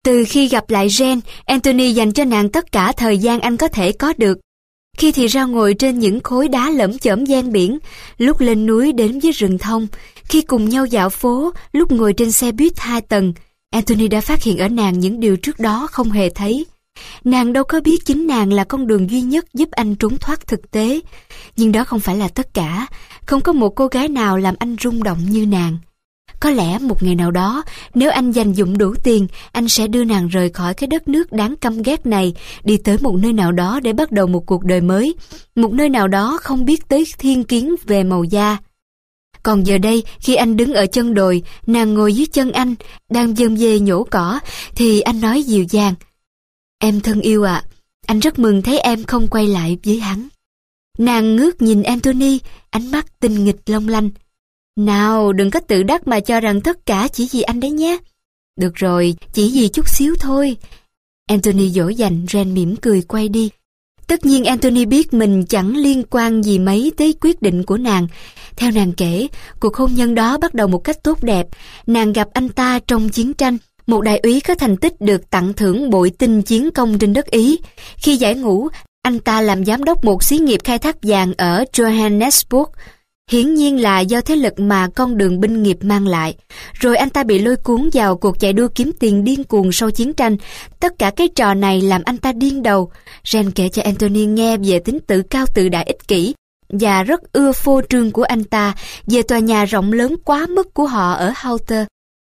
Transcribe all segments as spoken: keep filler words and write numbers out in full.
Từ khi gặp lại Jen, Anthony dành cho nàng tất cả thời gian anh có thể có được. Khi thì ra ngồi trên những khối đá lởm chởm ven biển, lúc lên núi đến với rừng thông, khi cùng nhau dạo phố, lúc ngồi trên xe buýt hai tầng, Anthony đã phát hiện ở nàng những điều trước đó không hề thấy. Nàng đâu có biết chính nàng là con đường duy nhất giúp anh trốn thoát thực tế. Nhưng đó không phải là tất cả. Không có một cô gái nào làm anh rung động như nàng. Có lẽ một ngày nào đó, nếu anh dành dụm đủ tiền, anh sẽ đưa nàng rời khỏi cái đất nước đáng căm ghét này, đi tới một nơi nào đó để bắt đầu một cuộc đời mới. Một nơi nào đó không biết tới thiên kiến về màu da. Còn giờ đây, khi anh đứng ở chân đồi, nàng ngồi dưới chân anh, đang dơm dê nhổ cỏ, thì anh nói dịu dàng: "Em thân yêu ạ, anh rất mừng thấy em không quay lại với hắn." Nàng ngước nhìn Anthony, ánh mắt tinh nghịch long lanh. "Nào, đừng có tự đắc mà cho rằng tất cả chỉ vì anh đấy nhé." "Được rồi, chỉ vì chút xíu thôi." Anthony dỗ dành. Jen mỉm cười quay đi. Tất nhiên Anthony biết mình chẳng liên quan gì mấy tới quyết định của nàng. Theo nàng kể, cuộc hôn nhân đó bắt đầu một cách tốt đẹp. Nàng gặp anh ta trong chiến tranh, một đại úy có thành tích được tặng thưởng bội tinh chiến công trên đất Ý. Khi giải ngũ, anh ta làm giám đốc một xí nghiệp khai thác vàng ở Johannesburg. Hiển nhiên là do thế lực mà con đường binh nghiệp mang lại. Rồi anh ta bị lôi cuốn vào cuộc chạy đua kiếm tiền điên cuồng sau chiến tranh. Tất cả cái trò này làm anh ta điên đầu. Jen kể cho Anthony nghe về tính tự cao tự đại ích kỷ và rất ưa phô trương của anh ta, về tòa nhà rộng lớn quá mức của họ ở Hawter.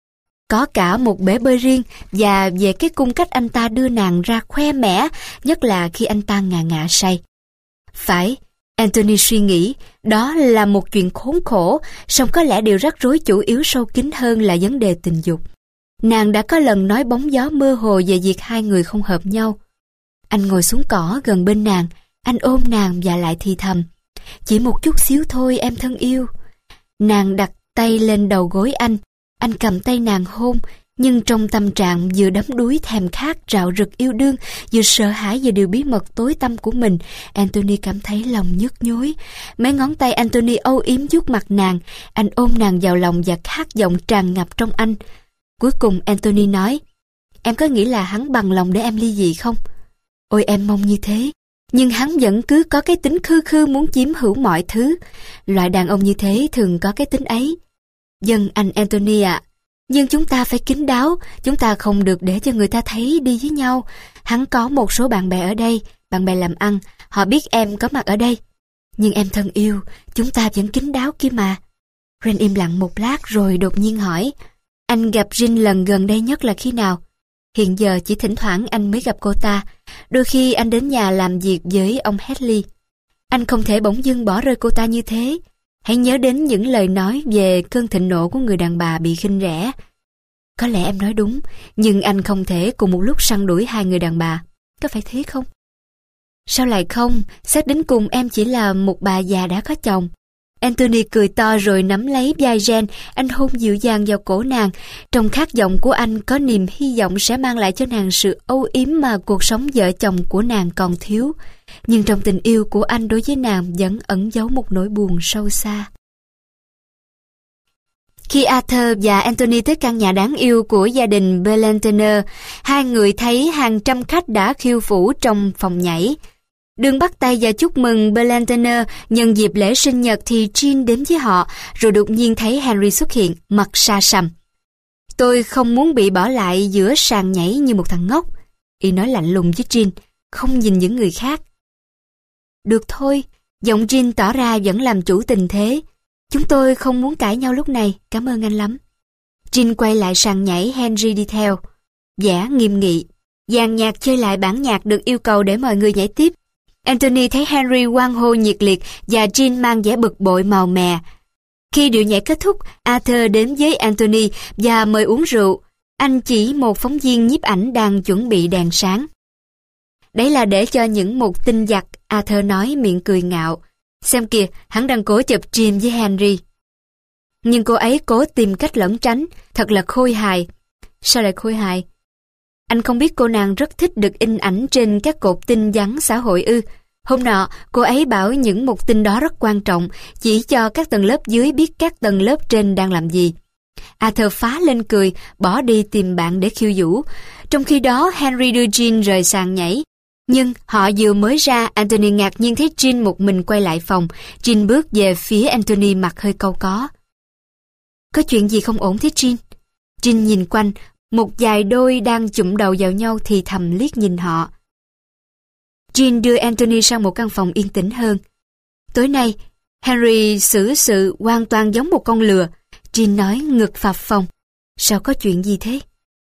Có cả một bể bơi riêng, và về cái cung cách anh ta đưa nàng ra khoe mẽ, nhất là khi anh ta ngà ngà say. Phải, Anthony suy nghĩ, đó là một chuyện khốn khổ, song có lẽ điều rắc rối chủ yếu sâu kín hơn là vấn đề tình dục. Nàng đã có lần nói bóng gió mơ hồ về việc hai người không hợp nhau. Anh ngồi xuống cỏ gần bên nàng, anh ôm nàng và lại thì thầm: "Chỉ một chút xíu thôi em thân yêu." Nàng đặt tay lên đầu gối anh, anh cầm tay nàng hôn, nhưng trong tâm trạng vừa đắm đuối thèm khát rạo rực yêu đương, vừa sợ hãi về điều bí mật tối tăm của mình, Anthony cảm thấy lòng nhức nhối. Mấy ngón tay Anthony âu yếm vuốt mặt nàng, anh ôm nàng vào lòng và khát vọng tràn ngập trong anh. Cuối cùng Anthony nói: "Em có nghĩ là hắn bằng lòng để em ly dị không?" "Ôi em mong như thế, nhưng hắn vẫn cứ có cái tính khư khư muốn chiếm hữu mọi thứ. Loại đàn ông như thế thường có cái tính ấy." "Vâng anh Anthony ạ. Nhưng chúng ta phải kín đáo, chúng ta không được để cho người ta thấy đi với nhau. Hắn có một số bạn bè ở đây, bạn bè làm ăn, họ biết em có mặt ở đây." "Nhưng em thân yêu, chúng ta vẫn kín đáo kia mà." Ren im lặng một lát rồi đột nhiên hỏi: "Anh gặp Jean lần gần đây nhất là khi nào?" "Hiện giờ chỉ thỉnh thoảng anh mới gặp cô ta. Đôi khi anh đến nhà làm việc với ông Hadley." "Anh không thể bỗng dưng bỏ rơi cô ta như thế. Hãy nhớ đến những lời nói về cơn thịnh nộ của người đàn bà bị khinh rẻ." "Có lẽ em nói đúng, nhưng anh không thể cùng một lúc săn đuổi hai người đàn bà. Có phải thế không?" "Sao lại không? Xét đến cùng em chỉ là một bà già đã có chồng." Anthony cười to rồi nắm lấy vai Jen, anh hôn dịu dàng vào cổ nàng. Trong khát vọng của anh có niềm hy vọng sẽ mang lại cho nàng sự âu yếm mà cuộc sống vợ chồng của nàng còn thiếu. Nhưng trong tình yêu của anh đối với nàng vẫn ẩn giấu một nỗi buồn sâu xa. Khi Arthur và Anthony tới căn nhà đáng yêu của gia đình Bellantiner, hai người thấy hàng trăm khách đã khiêu vũ trong phòng nhảy. Đường bắt tay và chúc mừng Bellantiner nhân dịp lễ sinh nhật thì Jean đến với họ, rồi đột nhiên thấy Henry xuất hiện, mặt xa sầm. "Tôi không muốn bị bỏ lại giữa sàn nhảy như một thằng ngốc," y nói lạnh lùng với Jean, không nhìn những người khác. "Được thôi," giọng Jean tỏ ra vẫn làm chủ tình thế. "Chúng tôi không muốn cãi nhau lúc này, cảm ơn anh lắm." Jean quay lại sàn nhảy, Henry đi theo. Vẻ nghiêm nghị, dàn nhạc chơi lại bản nhạc được yêu cầu để mọi người nhảy tiếp. Anthony thấy Henry hoan hô nhiệt liệt và Jean mang vẻ bực bội màu mè. Khi điệu nhảy kết thúc, Arthur đến với Anthony và mời uống rượu. Anh chỉ một phóng viên nhiếp ảnh đang chuẩn bị đèn sáng. "Đấy là để cho những một tin giặc," Arthur nói miệng cười ngạo. "Xem kìa, hắn đang cố chụp Jean với Henry." Nhưng cô ấy cố tìm cách lẩn tránh, thật là khôi hài. "Sao lại khôi hài?" "Anh không biết cô nàng rất thích được in ảnh trên các cột tin vắn xã hội ư?" Hôm nọ, cô ấy bảo những mục tin đó rất quan trọng, chỉ cho các tầng lớp dưới biết các tầng lớp trên đang làm gì. Arthur phá lên cười, bỏ đi tìm bạn để khiêu vũ. Trong khi đó, Henry đưa Jean rời sàn nhảy. Nhưng họ vừa mới ra, Anthony ngạc nhiên thấy Jean một mình quay lại phòng. Jean bước về phía Anthony mặt hơi cau có. Có chuyện gì không ổn thế Jean? Jean nhìn quanh, một vài đôi đang chụm đầu vào nhau thì thầm liếc nhìn họ. Jean đưa Anthony sang một căn phòng yên tĩnh hơn. Tối nay, Henry xử sự hoàn toàn giống một con lừa. Jean nói ngực phập phồng. Sao có chuyện gì thế?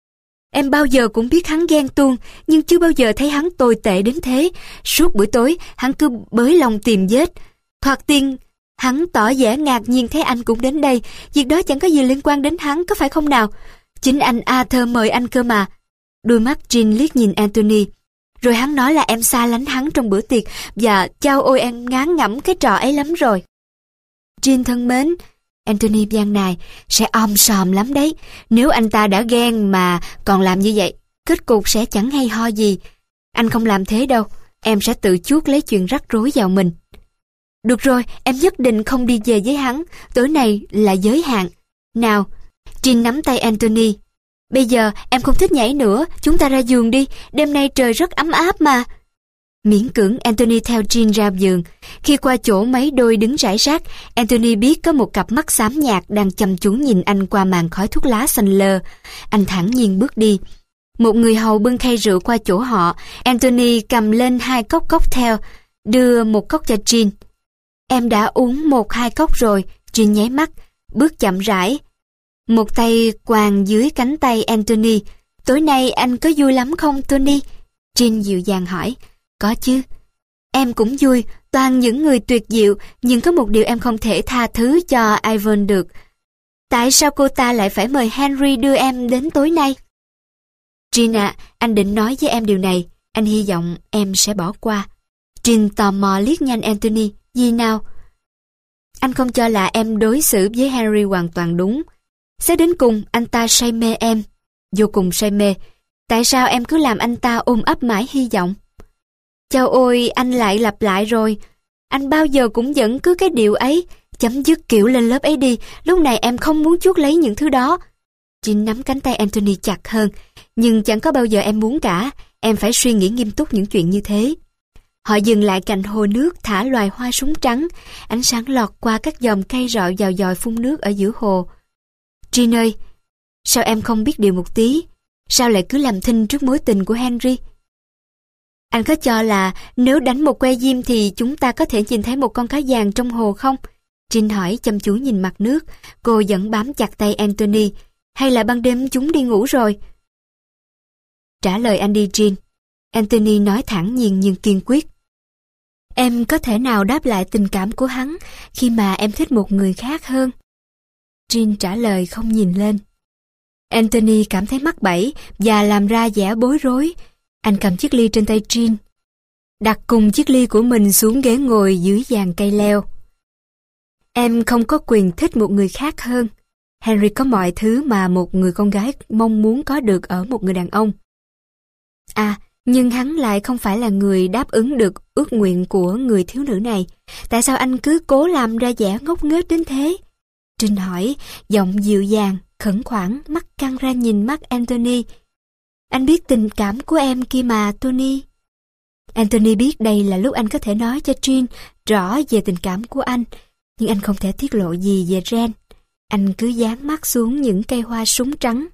Em bao giờ cũng biết hắn ghen tuông, nhưng chưa bao giờ thấy hắn tồi tệ đến thế. Suốt buổi tối, hắn cứ bới lòng tìm vết. Thoạt tiên, hắn tỏ vẻ ngạc nhiên thấy anh cũng đến đây. Việc đó chẳng có gì liên quan đến hắn, có phải không nào? Chính anh Arthur mời anh cơ mà. Đôi mắt Jean liếc nhìn Anthony. Rồi hắn nói là em xa lánh hắn trong bữa tiệc, và chao ôi em ngán ngẩm cái trò ấy lắm rồi. Jean thân mến, Anthony van nài, sẽ om sòm lắm đấy. Nếu anh ta đã ghen mà còn làm như vậy, kết cục sẽ chẳng hay ho gì. Anh không làm thế đâu, em sẽ tự chuốc lấy chuyện rắc rối vào mình. Được rồi, em nhất định không đi về với hắn, tối nay là giới hạn. Nào, Jean nắm tay Anthony. Bây giờ em không thích nhảy nữa, chúng ta ra giường đi, đêm nay trời rất ấm áp mà. Miễn cưỡng Anthony theo Jean ra giường. Khi qua chỗ mấy đôi đứng rải rác, Anthony biết có một cặp mắt xám nhạt đang chăm chú nhìn anh qua màn khói thuốc lá xanh lơ. Anh thản nhiên bước đi. Một người hầu bưng khay rượu qua chỗ họ. Anthony cầm lên hai cốc cocktail, đưa một cốc cho Jean. Em đã uống một hai cốc rồi. Jean nháy mắt, bước chậm rãi. Một tay quàng dưới cánh tay Anthony. Tối nay anh có vui lắm không Tony? Jean dịu dàng hỏi. Có chứ. Em cũng vui, toàn những người tuyệt diệu, nhưng có một điều em không thể tha thứ cho Ivan được. Tại sao cô ta lại phải mời Henry đưa em đến tối nay? Jean ạ, anh định nói với em điều này, anh hy vọng em sẽ bỏ qua. Jean tò mò liếc nhanh Anthony. Gì nào? Anh không cho là em đối xử với Henry hoàn toàn đúng. Xét đến cùng, anh ta say mê em. Vô cùng say mê. Tại sao em cứ làm anh ta ôm ấp mãi hy vọng? Chao ôi, anh lại lặp lại rồi. Anh bao giờ cũng vẫn cứ cái điệu ấy. Chấm dứt kiểu lên lớp ấy đi. Lúc này em không muốn chuốc lấy những thứ đó. Jean nắm cánh tay Anthony chặt hơn. Nhưng chẳng có bao giờ em muốn cả. Em phải suy nghĩ nghiêm túc những chuyện như thế. Họ dừng lại cạnh hồ nước, thả loài hoa súng trắng. Ánh sáng lọt qua các dòm cây rọi vào dòi phun nước ở giữa hồ. Jean ơi, sao em không biết điều một tí? Sao lại cứ làm thinh trước mối tình của Henry? Anh có cho là nếu đánh một que diêm thì chúng ta có thể nhìn thấy một con cá vàng trong hồ không? Jean hỏi chăm chú nhìn mặt nước. Cô vẫn bám chặt tay Anthony. Hay là ban đêm chúng đi ngủ rồi? Trả lời anh đi Jean. Anthony nói thẳng nhiên nhưng kiên quyết. Em có thể nào đáp lại tình cảm của hắn khi mà em thích một người khác hơn? Jean trả lời không nhìn lên. Anthony cảm thấy mắc bẫy và làm ra vẻ bối rối. Anh cầm chiếc ly trên tay Jean, đặt cùng chiếc ly của mình xuống ghế ngồi dưới giàn cây leo. Em không có quyền thích một người khác hơn. Henry có mọi thứ mà một người con gái mong muốn có được ở một người đàn ông. À, nhưng hắn lại không phải là người đáp ứng được ước nguyện của người thiếu nữ này. Tại sao anh cứ cố làm ra vẻ ngốc nghếch đến thế? Jean hỏi, giọng dịu dàng, khẩn khoản, mắt căng ra nhìn mắt Anthony. Anh biết tình cảm của em kia mà, Tony. Anthony biết đây là lúc anh có thể nói cho Jean rõ về tình cảm của anh, nhưng anh không thể tiết lộ gì về Ren. Anh cứ dán mắt xuống những cây hoa súng trắng.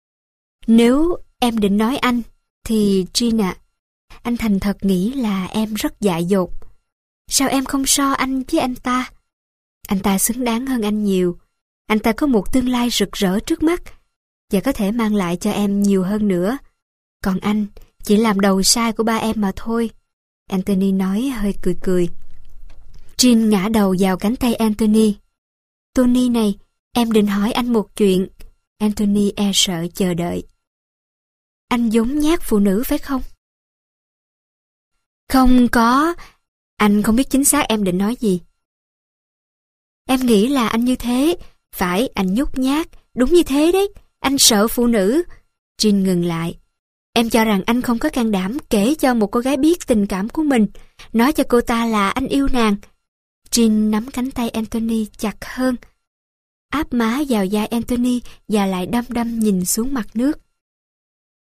Nếu em định nói anh, thì Jean ạ, anh thành thật nghĩ là em rất dại dột. Sao em không so anh với anh ta? Anh ta xứng đáng hơn anh nhiều. Anh ta có một tương lai rực rỡ trước mắt và có thể mang lại cho em nhiều hơn nữa. Còn anh chỉ làm đầu sai của ba em mà thôi. Anthony nói hơi cười cười. Jean ngã đầu vào cánh tay Anthony. Tony này, em định hỏi anh một chuyện. Anthony e sợ chờ đợi. Anh giống nhát phụ nữ phải không? Không có. Anh không biết chính xác em định nói gì. Em nghĩ là anh như thế. Phải, anh nhút nhát. Đúng như thế đấy. Anh sợ phụ nữ. Jean ngừng lại. Em cho rằng anh không có can đảm kể cho một cô gái biết tình cảm của mình. Nói cho cô ta là anh yêu nàng. Jean nắm cánh tay Anthony chặt hơn, áp má vào vai Anthony và lại đăm đăm nhìn xuống mặt nước.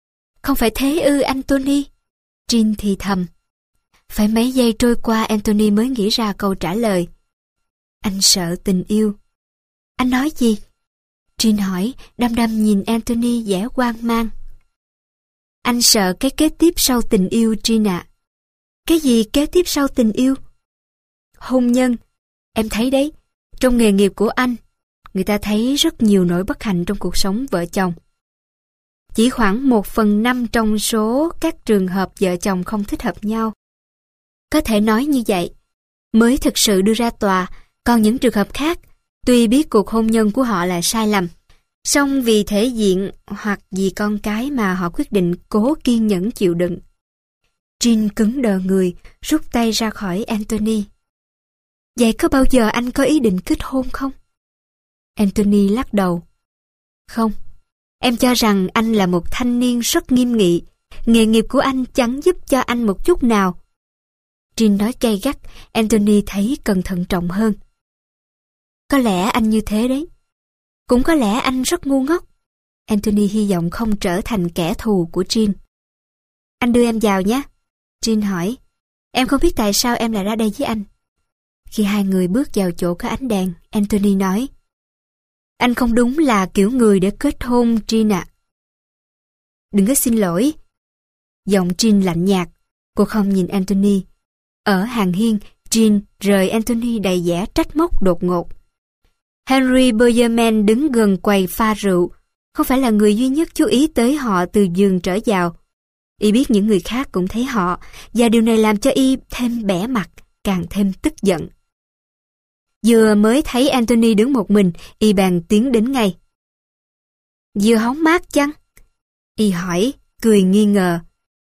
Không phải thế ư Anthony? Jean thì thầm. Phải mấy giây trôi qua Anthony mới nghĩ ra câu trả lời. Anh sợ tình yêu. Anh nói gì? Jean hỏi, đăm đăm nhìn Anthony vẻ hoang mang. Anh sợ cái kế tiếp sau tình yêu, Jean ạ. Cái gì kế tiếp sau tình yêu? Hôn nhân. Em thấy đấy, trong nghề nghiệp của anh, người ta thấy rất nhiều nỗi bất hạnh trong cuộc sống vợ chồng. Chỉ khoảng một phần năm trong số các trường hợp vợ chồng không thích hợp nhau. Có thể nói như vậy, mới thực sự đưa ra tòa, còn những trường hợp khác, tuy biết cuộc hôn nhân của họ là sai lầm, song vì thể diện hoặc vì con cái mà họ quyết định cố kiên nhẫn chịu đựng. Jean cứng đờ người, rút tay ra khỏi Anthony. Vậy có bao giờ anh có ý định kết hôn không? Anthony lắc đầu. Không, em cho rằng anh là một thanh niên rất nghiêm nghị. Nghề nghiệp của anh chẳng giúp cho anh một chút nào. Jean nói gay gắt, Anthony thấy cần thận trọng hơn. Có lẽ anh như thế đấy. Cũng có lẽ anh rất ngu ngốc. Anthony hy vọng không trở thành kẻ thù của Jean. Anh đưa em vào nhé. Jean hỏi. Em không biết tại sao em lại ra đây với anh. Khi hai người bước vào chỗ có ánh đèn, Anthony nói. Anh không đúng là kiểu người để kết hôn, Jean ạ. Đừng có xin lỗi. Giọng Jean lạnh nhạt. Cô không nhìn Anthony. Ở hàng hiên, Jean rời Anthony đầy vẻ trách móc đột ngột. Henry Bergerman đứng gần quầy pha rượu, không phải là người duy nhất chú ý tới họ từ giường trở vào. Y biết những người khác cũng thấy họ, và điều này làm cho Y thêm bẽ mặt, càng thêm tức giận. Vừa mới thấy Anthony đứng một mình, Y bèn tiến đến ngay. Vừa hóng mát chăng? Y hỏi, cười nghi ngờ.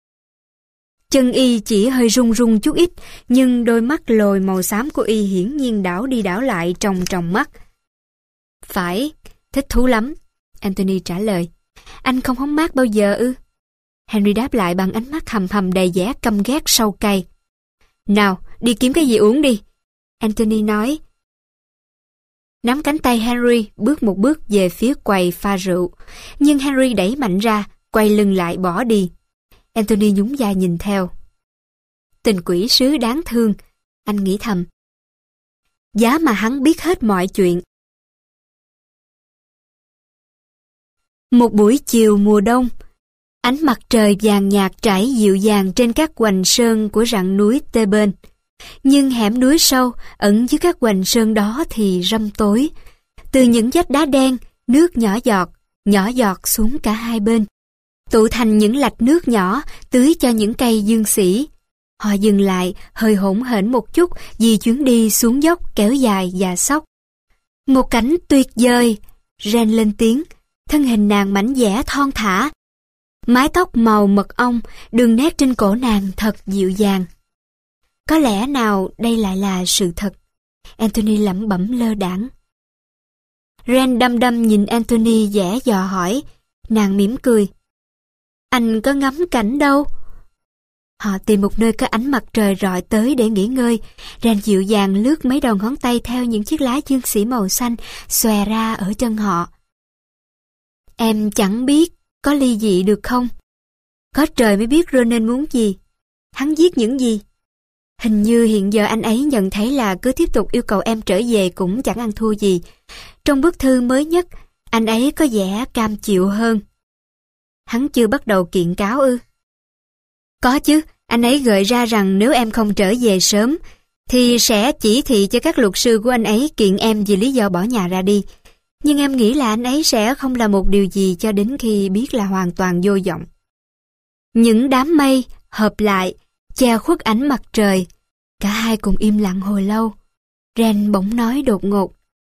Chân Y chỉ hơi run run chút ít, nhưng đôi mắt lồi màu xám của Y hiển nhiên đảo đi đảo lại trong tròng mắt. Phải, thích thú lắm, Anthony trả lời. Anh không hóng mát bao giờ ư? Henry đáp lại bằng ánh mắt hầm hầm đầy vẻ căm ghét sâu cay. Nào, đi kiếm cái gì uống đi, Anthony nói. Nắm cánh tay Henry bước một bước về phía quầy pha rượu, nhưng Henry đẩy mạnh ra, quay lưng lại bỏ đi. Anthony nhún vai nhìn theo. Tình quỷ sứ đáng thương, anh nghĩ thầm. Giá mà hắn biết hết mọi chuyện. Một buổi chiều mùa đông, ánh mặt trời vàng nhạt trải dịu dàng trên các hoành sơn của rặng núi Tê Bên. Nhưng hẻm núi sâu ẩn dưới các hoành sơn đó thì râm tối. Từ những vách đá đen, nước nhỏ giọt, nhỏ giọt xuống cả hai bên, tụ thành những lạch nước nhỏ tưới cho những cây dương sỉ. Họ dừng lại, hơi hỗn hển một chút vì chuyến đi xuống dốc kéo dài và sóc. Một cảnh tuyệt vời, Ren lên tiếng, thân hình nàng mảnh dẻ thon thả. Mái tóc màu mật ong, đường nét trên cổ nàng thật dịu dàng. Có lẽ nào đây lại là sự thật? Anthony lẩm bẩm lơ đãng. Ren đăm đăm nhìn Anthony vẻ dò hỏi, nàng mỉm cười. Anh có ngắm cảnh đâu? Họ tìm một nơi có ánh mặt trời rọi tới để nghỉ ngơi. Ren dịu dàng lướt mấy đầu ngón tay theo những chiếc lá dương sỉ màu xanh xòe ra ở chân họ. Em chẳng biết có ly dị được không? Có trời mới biết Ronan muốn gì. Hắn viết những gì? Hình như hiện giờ anh ấy nhận thấy là cứ tiếp tục yêu cầu em trở về cũng chẳng ăn thua gì. Trong bức thư mới nhất, anh ấy có vẻ cam chịu hơn. Hắn chưa bắt đầu kiện cáo ư? Có chứ, anh ấy gợi ra rằng nếu em không trở về sớm, thì sẽ chỉ thị cho các luật sư của anh ấy kiện em vì lý do bỏ nhà ra đi. Nhưng em nghĩ là anh ấy sẽ không làm một điều gì cho đến khi biết là hoàn toàn vô vọng. Những đám mây hợp lại, che khuất ánh mặt trời. Cả hai cùng im lặng hồi lâu. Ren bỗng nói đột ngột.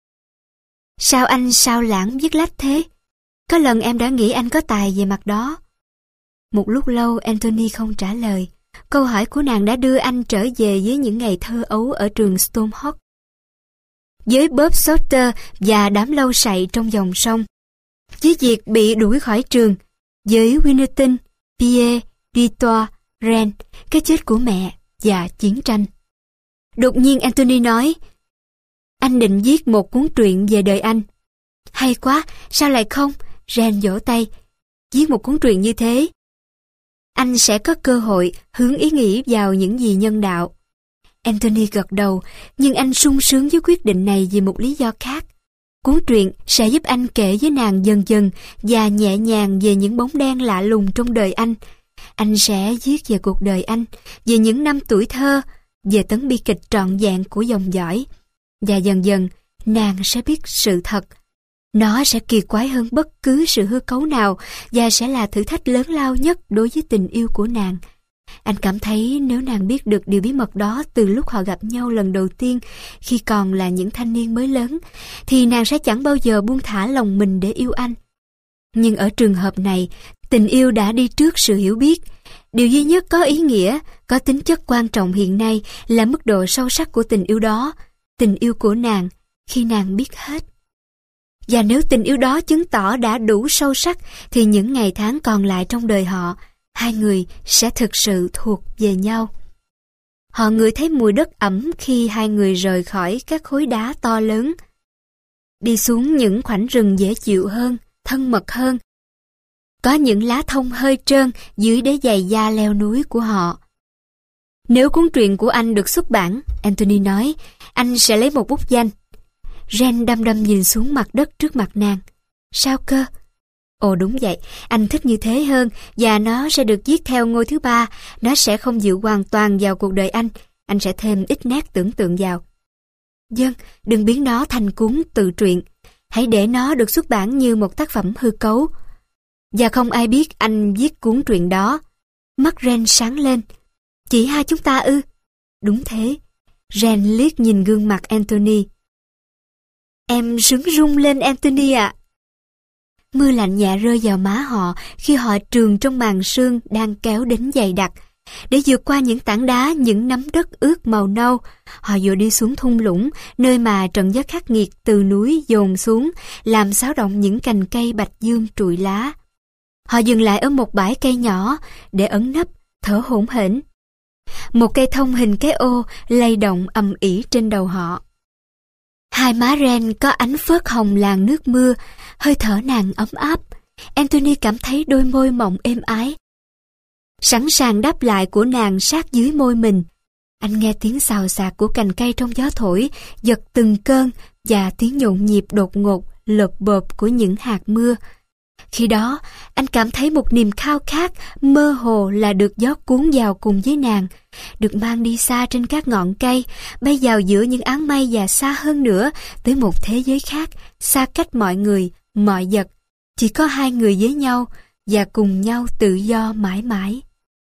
Sao anh sao lãng viết lách thế? Có lần em đã nghĩ anh có tài về mặt đó. Một lúc lâu Anthony không trả lời. Câu hỏi của nàng đã đưa anh trở về với những ngày thơ ấu ở trường Stormhawk. Với Bob Sawyer và đám lâu sậy trong dòng sông. Với việc bị đuổi khỏi trường. Với Winneton, Pierre, Dutoit, Ren, cái chết của mẹ và chiến tranh. Đột nhiên Anthony nói, anh định viết một cuốn truyện về đời anh. Hay quá, sao lại không? Ren vỗ tay. Viết một cuốn truyện như thế, anh sẽ có cơ hội hướng ý nghĩ vào những gì nhân đạo. Anthony gật đầu, nhưng anh sung sướng với quyết định này vì một lý do khác. Cuốn truyện sẽ giúp anh kể với nàng dần dần và nhẹ nhàng về những bóng đen lạ lùng trong đời anh. Anh sẽ viết về cuộc đời anh, về những năm tuổi thơ, về tấn bi kịch trọn vẹn của dòng dõi. Và dần dần, nàng sẽ biết sự thật. Nó sẽ kỳ quái hơn bất cứ sự hư cấu nào và sẽ là thử thách lớn lao nhất đối với tình yêu của nàng. Anh cảm thấy nếu nàng biết được điều bí mật đó từ lúc họ gặp nhau lần đầu tiên khi còn là những thanh niên mới lớn, thì nàng sẽ chẳng bao giờ buông thả lòng mình để yêu anh. Nhưng ở trường hợp này, tình yêu đã đi trước sự hiểu biết. Điều duy nhất có ý nghĩa, có tính chất quan trọng hiện nay là mức độ sâu sắc của tình yêu đó, tình yêu của nàng khi nàng biết hết. Và nếu tình yêu đó chứng tỏ đã đủ sâu sắc, thì những ngày tháng còn lại trong đời họ, hai người sẽ thực sự thuộc về nhau. Họ ngửi thấy mùi đất ẩm khi hai người rời khỏi các khối đá to lớn, đi xuống những khoảnh rừng dễ chịu hơn, thân mật hơn. Có những lá thông hơi trơn dưới đế giày da leo núi của họ. Nếu cuốn truyện của anh được xuất bản, Anthony nói, anh sẽ lấy một bút danh. Ren đăm đăm nhìn xuống mặt đất trước mặt nàng. Sao cơ? Ồ đúng vậy, anh thích như thế hơn, và nó sẽ được viết theo ngôi thứ ba. Nó sẽ không dựa hoàn toàn vào cuộc đời anh. Anh sẽ thêm ít nét tưởng tượng vào. Vâng, đừng biến nó thành cuốn tự truyện. Hãy để nó được xuất bản như một tác phẩm hư cấu. Và không ai biết anh viết cuốn truyện đó. Mắt Ren sáng lên. Chỉ hai chúng ta ư? Đúng thế. Ren liếc nhìn gương mặt Anthony. Em sướng rung lên Anthony ạ. Mưa lạnh nhẹ rơi vào má họ khi họ trườn trong màn sương đang kéo đến dày đặc. Để vượt qua những tảng đá, những nắm đất ướt màu nâu, họ vừa đi xuống thung lũng, nơi mà trận gió khắc nghiệt từ núi dồn xuống, làm xáo động những cành cây bạch dương trụi lá. Họ dừng lại ở một bãi cây nhỏ để ẩn nấp, thở hổn hển. Một cây thông hình cái ô lay động ầm ĩ trên đầu họ. Hai má Ren có ánh phớt hồng làn nước mưa, hơi thở nàng ấm áp. Anthony cảm thấy đôi môi mọng êm ái, sẵn sàng đáp lại của nàng sát dưới môi mình. Anh nghe tiếng xào xạc của cành cây trong gió thổi, giật từng cơn, và tiếng nhộn nhịp đột ngột, lộp bộp của những hạt mưa. Khi đó, anh cảm thấy một niềm khao khát mơ hồ là được gió cuốn vào cùng với nàng, được mang đi xa trên các ngọn cây, bay vào giữa những áng mây và xa hơn nữa tới một thế giới khác, xa cách mọi người, mọi vật, chỉ có hai người với nhau và cùng nhau tự do mãi mãi.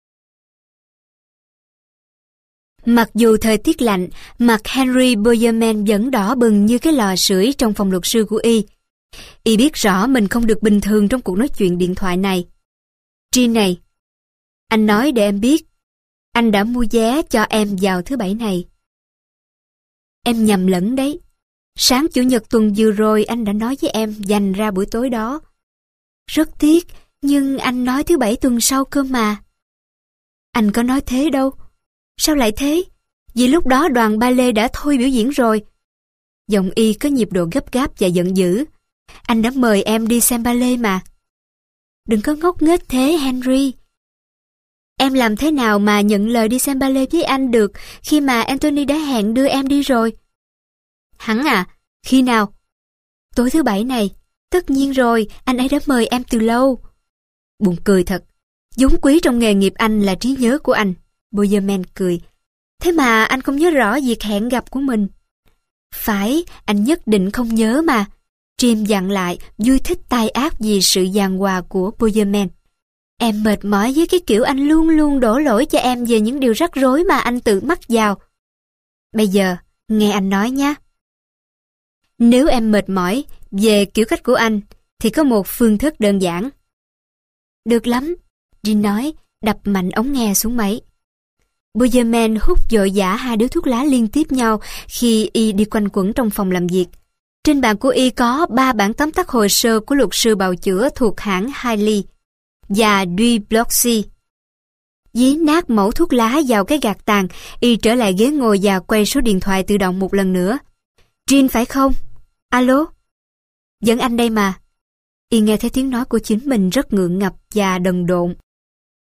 Mặc dù thời tiết lạnh, mặt Henry Bowerman vẫn đỏ bừng như cái lò sưởi trong phòng luật sư của y. Y biết rõ mình không được bình thường trong cuộc nói chuyện điện thoại này. Jean này, anh nói để em biết, anh đã mua vé cho em vào thứ bảy này. Em nhầm lẫn đấy. Sáng Chủ nhật tuần vừa rồi anh đã nói với em dành ra buổi tối đó. Rất tiếc, nhưng anh nói thứ bảy tuần sau cơ mà. Anh có nói thế đâu. Sao lại thế? Vì lúc đó đoàn ballet đã thôi biểu diễn rồi. Giọng y có nhịp độ gấp gáp và giận dữ. Anh đã mời em đi xem ballet mà. Đừng có ngốc nghếch thế Henry. Em làm thế nào mà nhận lời đi xem ballet với anh được khi mà Anthony đã hẹn đưa em đi rồi? Hắn à, khi nào? Tối thứ bảy này. Tất nhiên rồi, anh ấy đã mời em từ lâu. Buồn cười thật. Vốn quý trong nghề nghiệp anh là trí nhớ của anh. Bowerman cười. Thế mà anh không nhớ rõ việc hẹn gặp của mình. Phải, anh nhất định không nhớ mà. Jim dặn lại, vui thích tai ác vì sự giàn hòa của Bowerman. Em mệt mỏi với cái kiểu anh luôn luôn đổ lỗi cho em về những điều rắc rối mà anh tự mắc vào. Bây giờ, nghe anh nói nhé. Nếu em mệt mỏi về kiểu cách của anh, thì có một phương thức đơn giản. Được lắm, Jim nói, đập mạnh ống nghe xuống máy. Bowerman hút vội vã hai điếu thuốc lá liên tiếp nhau khi y đi quanh quẩn trong phòng làm việc. Trên bàn của y có ba bản tóm tắt hồ sơ của luật sư bào chữa thuộc hãng Haley và Dewey Bloxy. Dí nát mẩu thuốc lá vào cái gạt tàn, y trở lại ghế ngồi và quay số điện thoại tự động một lần nữa. Jean phải không? Alo? Vẫn anh đây mà. Y nghe thấy tiếng nói của chính mình rất ngượng ngập và đần độn.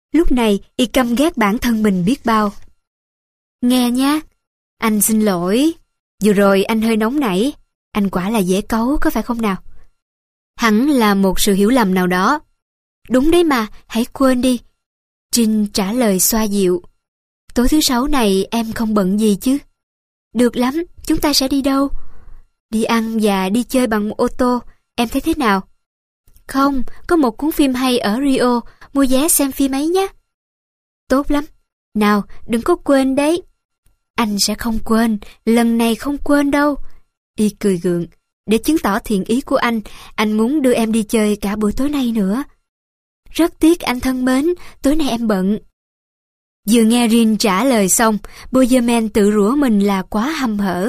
Lúc này, y căm ghét bản thân mình biết bao. Nghe nha, anh xin lỗi. Vừa rồi anh hơi nóng nảy. Anh quả là dễ cáu, có phải không nào? Hẳn là một sự hiểu lầm nào đó. Đúng đấy mà, hãy quên đi. Trinh trả lời xoa dịu. Tối thứ sáu này em không bận gì chứ? Được lắm, chúng ta sẽ đi đâu? Đi ăn và đi chơi bằng ô tô, em thấy thế nào? Không, có một cuốn phim hay ở Rio, mua vé xem phim ấy nhé. Tốt lắm. Nào, đừng có quên đấy. Anh sẽ không quên, lần này không quên đâu. Y cười gượng. Để chứng tỏ thiện ý của anh, anh muốn đưa em đi chơi cả buổi tối nay nữa. Rất tiếc anh thân mến, tối nay em bận. Vừa nghe Rin trả lời xong, Bozeman tự rủa mình là quá hăm hở.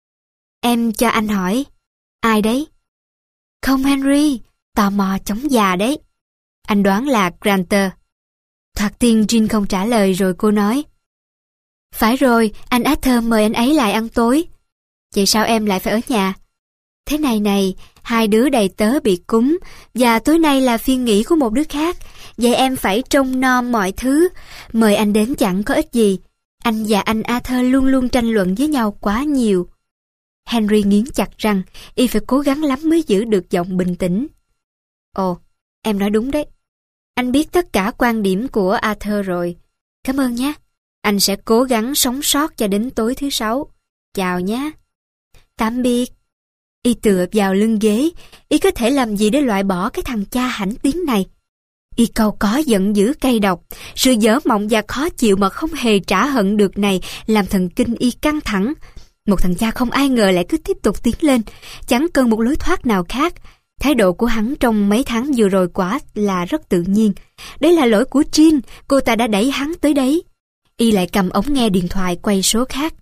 Em cho anh hỏi, ai đấy? Không Henry, tò mò chóng già đấy. Anh đoán là Granter. Thoạt tiên Rin không trả lời rồi cô nói. Phải rồi, anh Arthur mời anh ấy lại ăn tối. Vậy sao em lại phải ở nhà? Thế này này, hai đứa đầy tớ bị cúm, và tối nay là phiên nghỉ của một đứa khác, vậy em phải trông nom mọi thứ. Mời anh đến chẳng có ích gì. Anh và anh Arthur luôn luôn tranh luận với nhau quá nhiều. Henry nghiến chặt răng, y phải cố gắng lắm mới giữ được giọng bình tĩnh. Ồ, em nói đúng đấy. Anh biết tất cả quan điểm của Arthur rồi. Cảm ơn nhé. Anh sẽ cố gắng sống sót cho đến tối thứ sáu. Chào nhé. Tạm biệt. Y tựa vào lưng ghế. Y có thể làm gì để loại bỏ cái thằng cha hãnh tiếng này? Y cau có giận dữ cay độc. Sự dở mộng và khó chịu mà không hề trả hận được này làm thần kinh y căng thẳng. Một thằng cha không ai ngờ lại cứ tiếp tục tiến lên, chẳng cần một lối thoát nào khác. Thái độ của hắn trong mấy tháng vừa rồi quả là rất tự nhiên. Đấy là lỗi của Jean, cô ta đã đẩy hắn tới đấy. Y lại cầm ống nghe điện thoại quay số khác.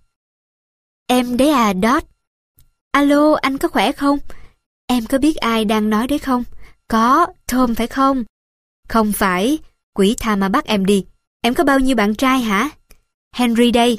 Em đấy à, Dot. Alo, anh có khỏe không? Em có biết ai đang nói đấy không? Có, Tom phải không? Không phải, quỷ tha mà bắt em đi. Em có bao nhiêu bạn trai hả? Henry đây.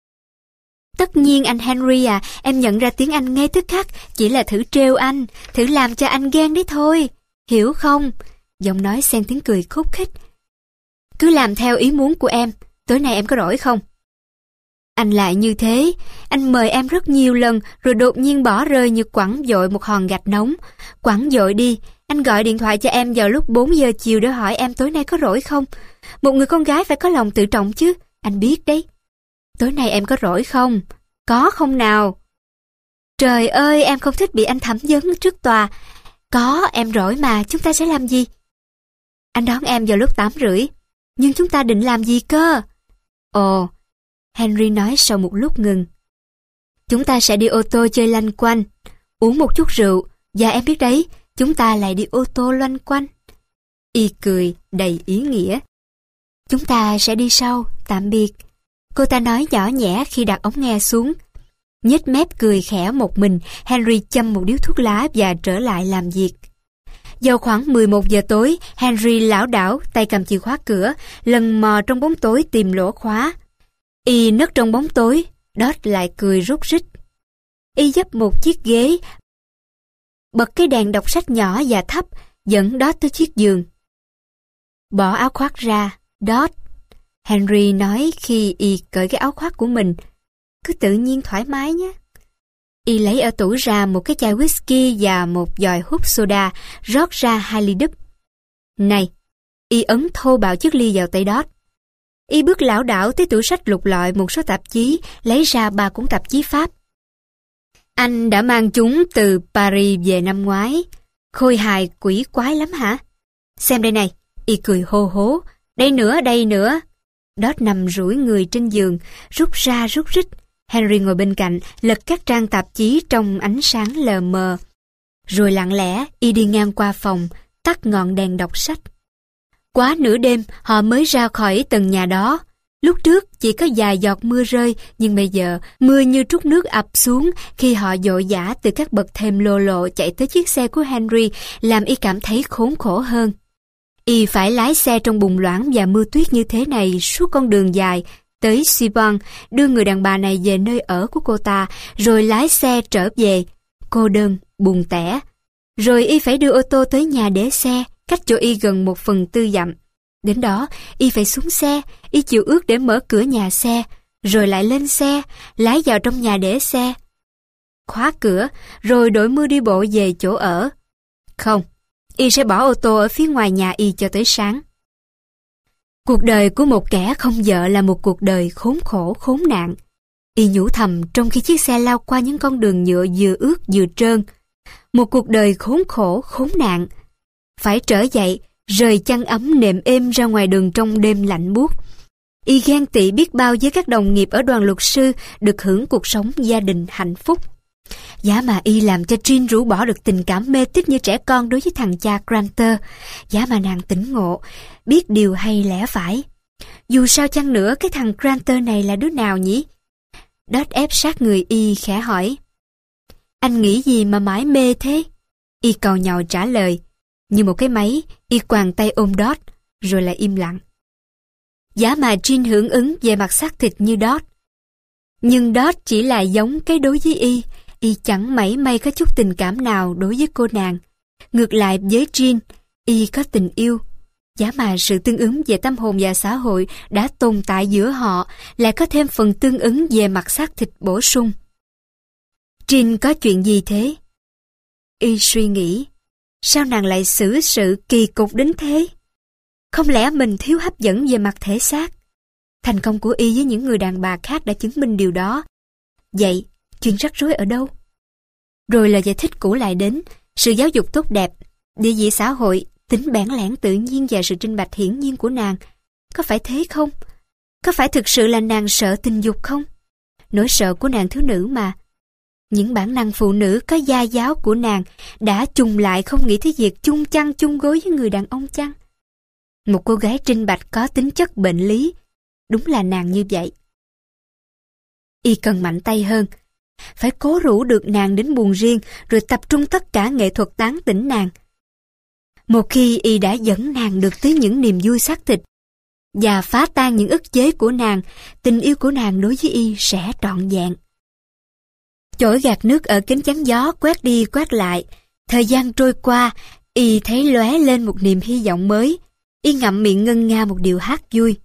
Tất nhiên anh Henry à, em nhận ra tiếng Anh ngay tức khắc, chỉ là thử trêu anh, thử làm cho anh ghen đấy thôi. Hiểu không? Giọng nói xen tiếng cười khúc khích. Cứ làm theo ý muốn của em, tối nay em có rỗi không? Anh lại như thế, anh mời em rất nhiều lần rồi đột nhiên bỏ rơi như quẳng dội một hòn gạch nóng. Quẳng dội đi, anh gọi điện thoại cho em vào lúc bốn giờ chiều để hỏi em tối nay có rỗi không? Một người con gái phải có lòng tự trọng chứ, anh biết đấy. Tối nay em có rỗi không? Có không nào? Trời ơi, em không thích bị anh thẩm vấn trước tòa. Có, em rỗi mà, chúng ta sẽ làm gì? Anh đón em vào lúc tám rưỡi. Nhưng chúng ta định làm gì cơ? Ồ, Henry nói sau một lúc ngừng. Chúng ta sẽ đi ô tô chơi lanh quanh, uống một chút rượu, và em biết đấy, chúng ta lại đi ô tô loanh quanh. Y cười, đầy ý nghĩa. Chúng ta sẽ đi sau, tạm biệt. Cô ta nói nhỏ nhẹ khi đặt ống nghe xuống. Nhếch mép cười khẽ một mình, Henry châm một điếu thuốc lá và trở lại làm việc. Vào khoảng mười một giờ tối, Henry lảo đảo, tay cầm chìa khóa cửa, lần mò trong bóng tối tìm lỗ khóa. Y nấp trong bóng tối, Dot lại cười rúc rích. Y dấp một chiếc ghế, bật cái đèn đọc sách nhỏ và thấp, dẫn Dot tới chiếc giường. Bỏ áo khoác ra, Dot. Henry nói khi Y cởi cái áo khoác của mình. Cứ tự nhiên thoải mái nhé. Y lấy ở tủ ra một cái chai whisky và một dòi hút soda, rót ra hai ly đúp. Này, Y ấn thô bạo chiếc ly vào tay Dot. Y bước lảo đảo tới tủ sách lục lọi một số tạp chí, lấy ra ba cuốn tạp chí Pháp. Anh đã mang chúng từ Paris về năm ngoái. Khôi hài quỷ quái lắm hả? Xem đây này, Y cười hô hố. Đây nữa, đây nữa. Dot nằm rủi người trên giường, rút ra rút rít. Henry ngồi bên cạnh, lật các trang tạp chí trong ánh sáng lờ mờ. Rồi lặng lẽ, Y đi ngang qua phòng, tắt ngọn đèn đọc sách. Quá nửa đêm, họ mới ra khỏi tầng nhà đó. Lúc trước chỉ có vài giọt mưa rơi, nhưng bây giờ mưa như trút nước ập xuống khi họ vội vã từ các bậc thềm lồ lộ chạy tới chiếc xe của Henry, làm Y cảm thấy khốn khổ hơn. Y phải lái xe trong bùn loãng và mưa tuyết như thế này suốt con đường dài tới Sibon, đưa người đàn bà này về nơi ở của cô ta, rồi lái xe trở về, cô đơn, buồn tẻ. Rồi Y phải đưa ô tô tới nhà để xe, cách chỗ Y gần một phần tư dặm. Đến đó, y phải xuống xe, y chịu ước để mở cửa nhà xe, rồi lại lên xe, lái vào trong nhà để xe, khóa cửa, rồi đội mưa đi bộ về chỗ ở. Không, y sẽ bỏ ô tô ở phía ngoài nhà y cho tới sáng. Cuộc đời của một kẻ không vợ là một cuộc đời khốn khổ khốn nạn. Y nhủ thầm trong khi chiếc xe lao qua những con đường nhựa vừa ướt vừa trơn. Một cuộc đời khốn khổ khốn nạn. Phải trở dậy, rời chăn ấm nệm êm ra ngoài đường trong đêm lạnh buốt. Y ghen tị biết bao với các đồng nghiệp ở đoàn luật sư được hưởng cuộc sống gia đình hạnh phúc. Giá mà y làm cho Jean rũ bỏ được tình cảm mê tít như trẻ con đối với thằng cha Granter. Giá mà nàng tỉnh ngộ, biết điều hay lẽ phải. Dù sao chăng nữa, cái thằng Granter này là đứa nào nhỉ? Dot ép sát người y khẽ hỏi. Anh nghĩ gì mà mãi mê thế? Y càu nhàu trả lời. Như một cái máy, y quàng tay ôm Dot, rồi lại im lặng. Giá mà Jean hưởng ứng về mặt xác thịt như Dot. Nhưng Dot chỉ là giống cái đối với y. Y chẳng mảy may có chút tình cảm nào đối với cô nàng. Ngược lại với Jean, y có tình yêu. Giá mà sự tương ứng về tâm hồn và xã hội đã tồn tại giữa họ lại có thêm phần tương ứng về mặt xác thịt bổ sung. Jean có chuyện gì thế? Y suy nghĩ, sao nàng lại xử sự kỳ cục đến thế? Không lẽ mình thiếu hấp dẫn về mặt thể xác? Thành công của y với những người đàn bà khác đã chứng minh điều đó. Vậy, chuyện rắc rối ở đâu? Rồi lời giải thích cũ lại đến, sự giáo dục tốt đẹp, địa vị xã hội, tính bản lẽn tự nhiên và sự trinh bạch hiển nhiên của nàng. Có phải thế không? Có phải thực sự là nàng sợ tình dục không? Nỗi sợ của nàng thiếu nữ mà. Những bản năng phụ nữ có gia giáo của nàng đã trùng lại không nghĩ tới việc chung chăn chung gối với người đàn ông chăng? Một cô gái trinh bạch có tính chất bệnh lý. Đúng là nàng như vậy. Y cần mạnh tay hơn. Phải cố rủ được nàng đến buồng riêng rồi tập trung tất cả nghệ thuật tán tỉnh nàng. Một khi y đã dẫn nàng được tới những niềm vui xác thịt và phá tan những ức chế của nàng, tình yêu của nàng đối với y sẽ trọn vẹn. Chổi gạt nước ở kính chắn gió quét đi quét lại. Thời gian trôi qua, y thấy lóe lên một niềm hy vọng mới. Y ngậm miệng ngân nga một điều hát vui.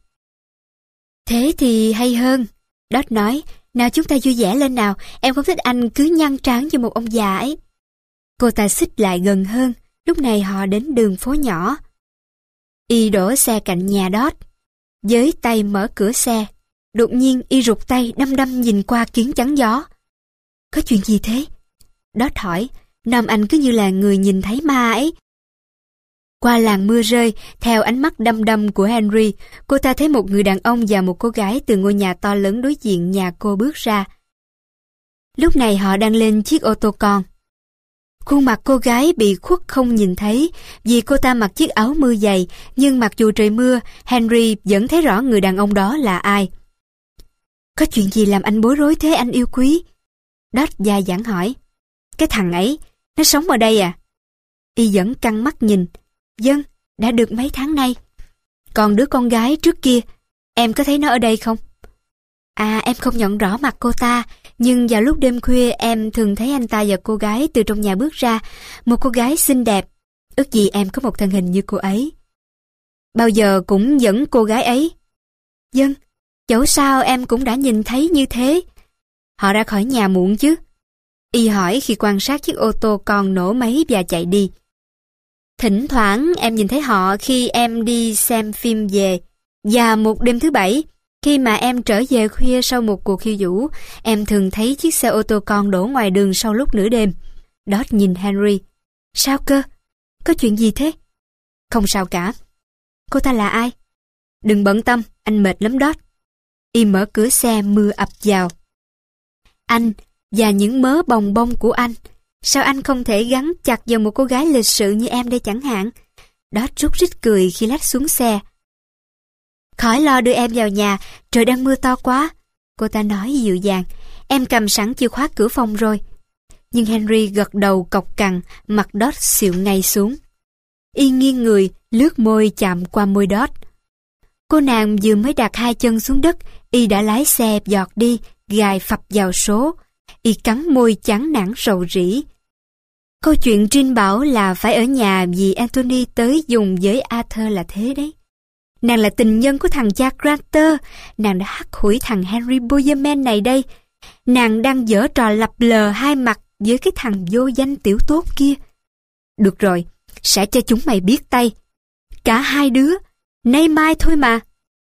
Thế thì hay hơn, Dot nói. Nào chúng ta vui vẻ lên nào, em không thích anh cứ nhăn trán như một ông già ấy. Cô ta xích lại gần hơn, lúc này họ đến đường phố nhỏ. Y đổ xe cạnh nhà Dot, với tay mở cửa xe. Đột nhiên y rụt tay đăm đăm nhìn qua kiến chắn gió. Có chuyện gì thế? Dot hỏi, Nam Anh cứ như là người nhìn thấy ma ấy. Qua làn mưa rơi, theo ánh mắt đăm đăm của Henry, cô ta thấy một người đàn ông và một cô gái từ ngôi nhà to lớn đối diện nhà cô bước ra. Lúc này họ đang lên chiếc ô tô con. Khuôn mặt cô gái bị khuất không nhìn thấy vì cô ta mặc chiếc áo mưa dày, nhưng mặc dù trời mưa, Henry vẫn thấy rõ người đàn ông đó là ai. Có chuyện gì làm anh bối rối thế anh yêu quý? Dot dai dẳng hỏi. Cái thằng ấy, nó sống ở đây à? Y vẫn căng mắt nhìn. Vâng, đã được mấy tháng nay. Còn đứa con gái trước kia, em có thấy nó ở đây không? À, em không nhận rõ mặt cô ta, nhưng vào lúc đêm khuya em thường thấy anh ta và cô gái từ trong nhà bước ra, một cô gái xinh đẹp. Ước gì em có một thân hình như cô ấy. Bao giờ cũng dẫn cô gái ấy. Vâng, dẫu sao em cũng đã nhìn thấy như thế. Họ ra khỏi nhà muộn chứ? Y hỏi khi quan sát chiếc ô tô con nổ máy và chạy đi. Thỉnh thoảng em nhìn thấy họ khi em đi xem phim về. Và một đêm thứ bảy, khi mà em trở về khuya sau một cuộc khiêu vũ, em thường thấy chiếc xe ô tô con đổ ngoài đường sau lúc nửa đêm. Dot nhìn Henry. Sao cơ? Có chuyện gì thế? Không sao cả. Cô ta là ai? Đừng bận tâm, anh mệt lắm Dot. Y mở cửa xe, mưa ập vào. Anh và những mớ bồng bông của anh. Sao anh không thể gắn chặt vào một cô gái lịch sự như em đây chẳng hạn? Dot rút rít cười khi lách xuống xe. Khỏi lo đưa em vào nhà, trời đang mưa to quá. Cô ta nói dịu dàng. Em cầm sẵn chìa khóa cửa phòng rồi. Nhưng Henry gật đầu cộc cằn, mặt Dot xịu ngay xuống. Y nghiêng người, lướt môi chạm qua môi Dot. Cô nàng vừa mới đặt hai chân xuống đất, Y đã lái xe giọt đi, gài phập vào số. Y cắn môi chán nản rầu rĩ. Câu chuyện Jean bảo là phải ở nhà vì Anthony tới dùng với Arthur là thế đấy. Nàng là tình nhân của thằng cha Granter. Nàng đã hắt hủi thằng Henry Bowerman này đây. Nàng đang giở trò lập lờ hai mặt với cái thằng vô danh tiểu tốt kia. Được rồi, sẽ cho chúng mày biết tay. Cả hai đứa, nay mai thôi mà.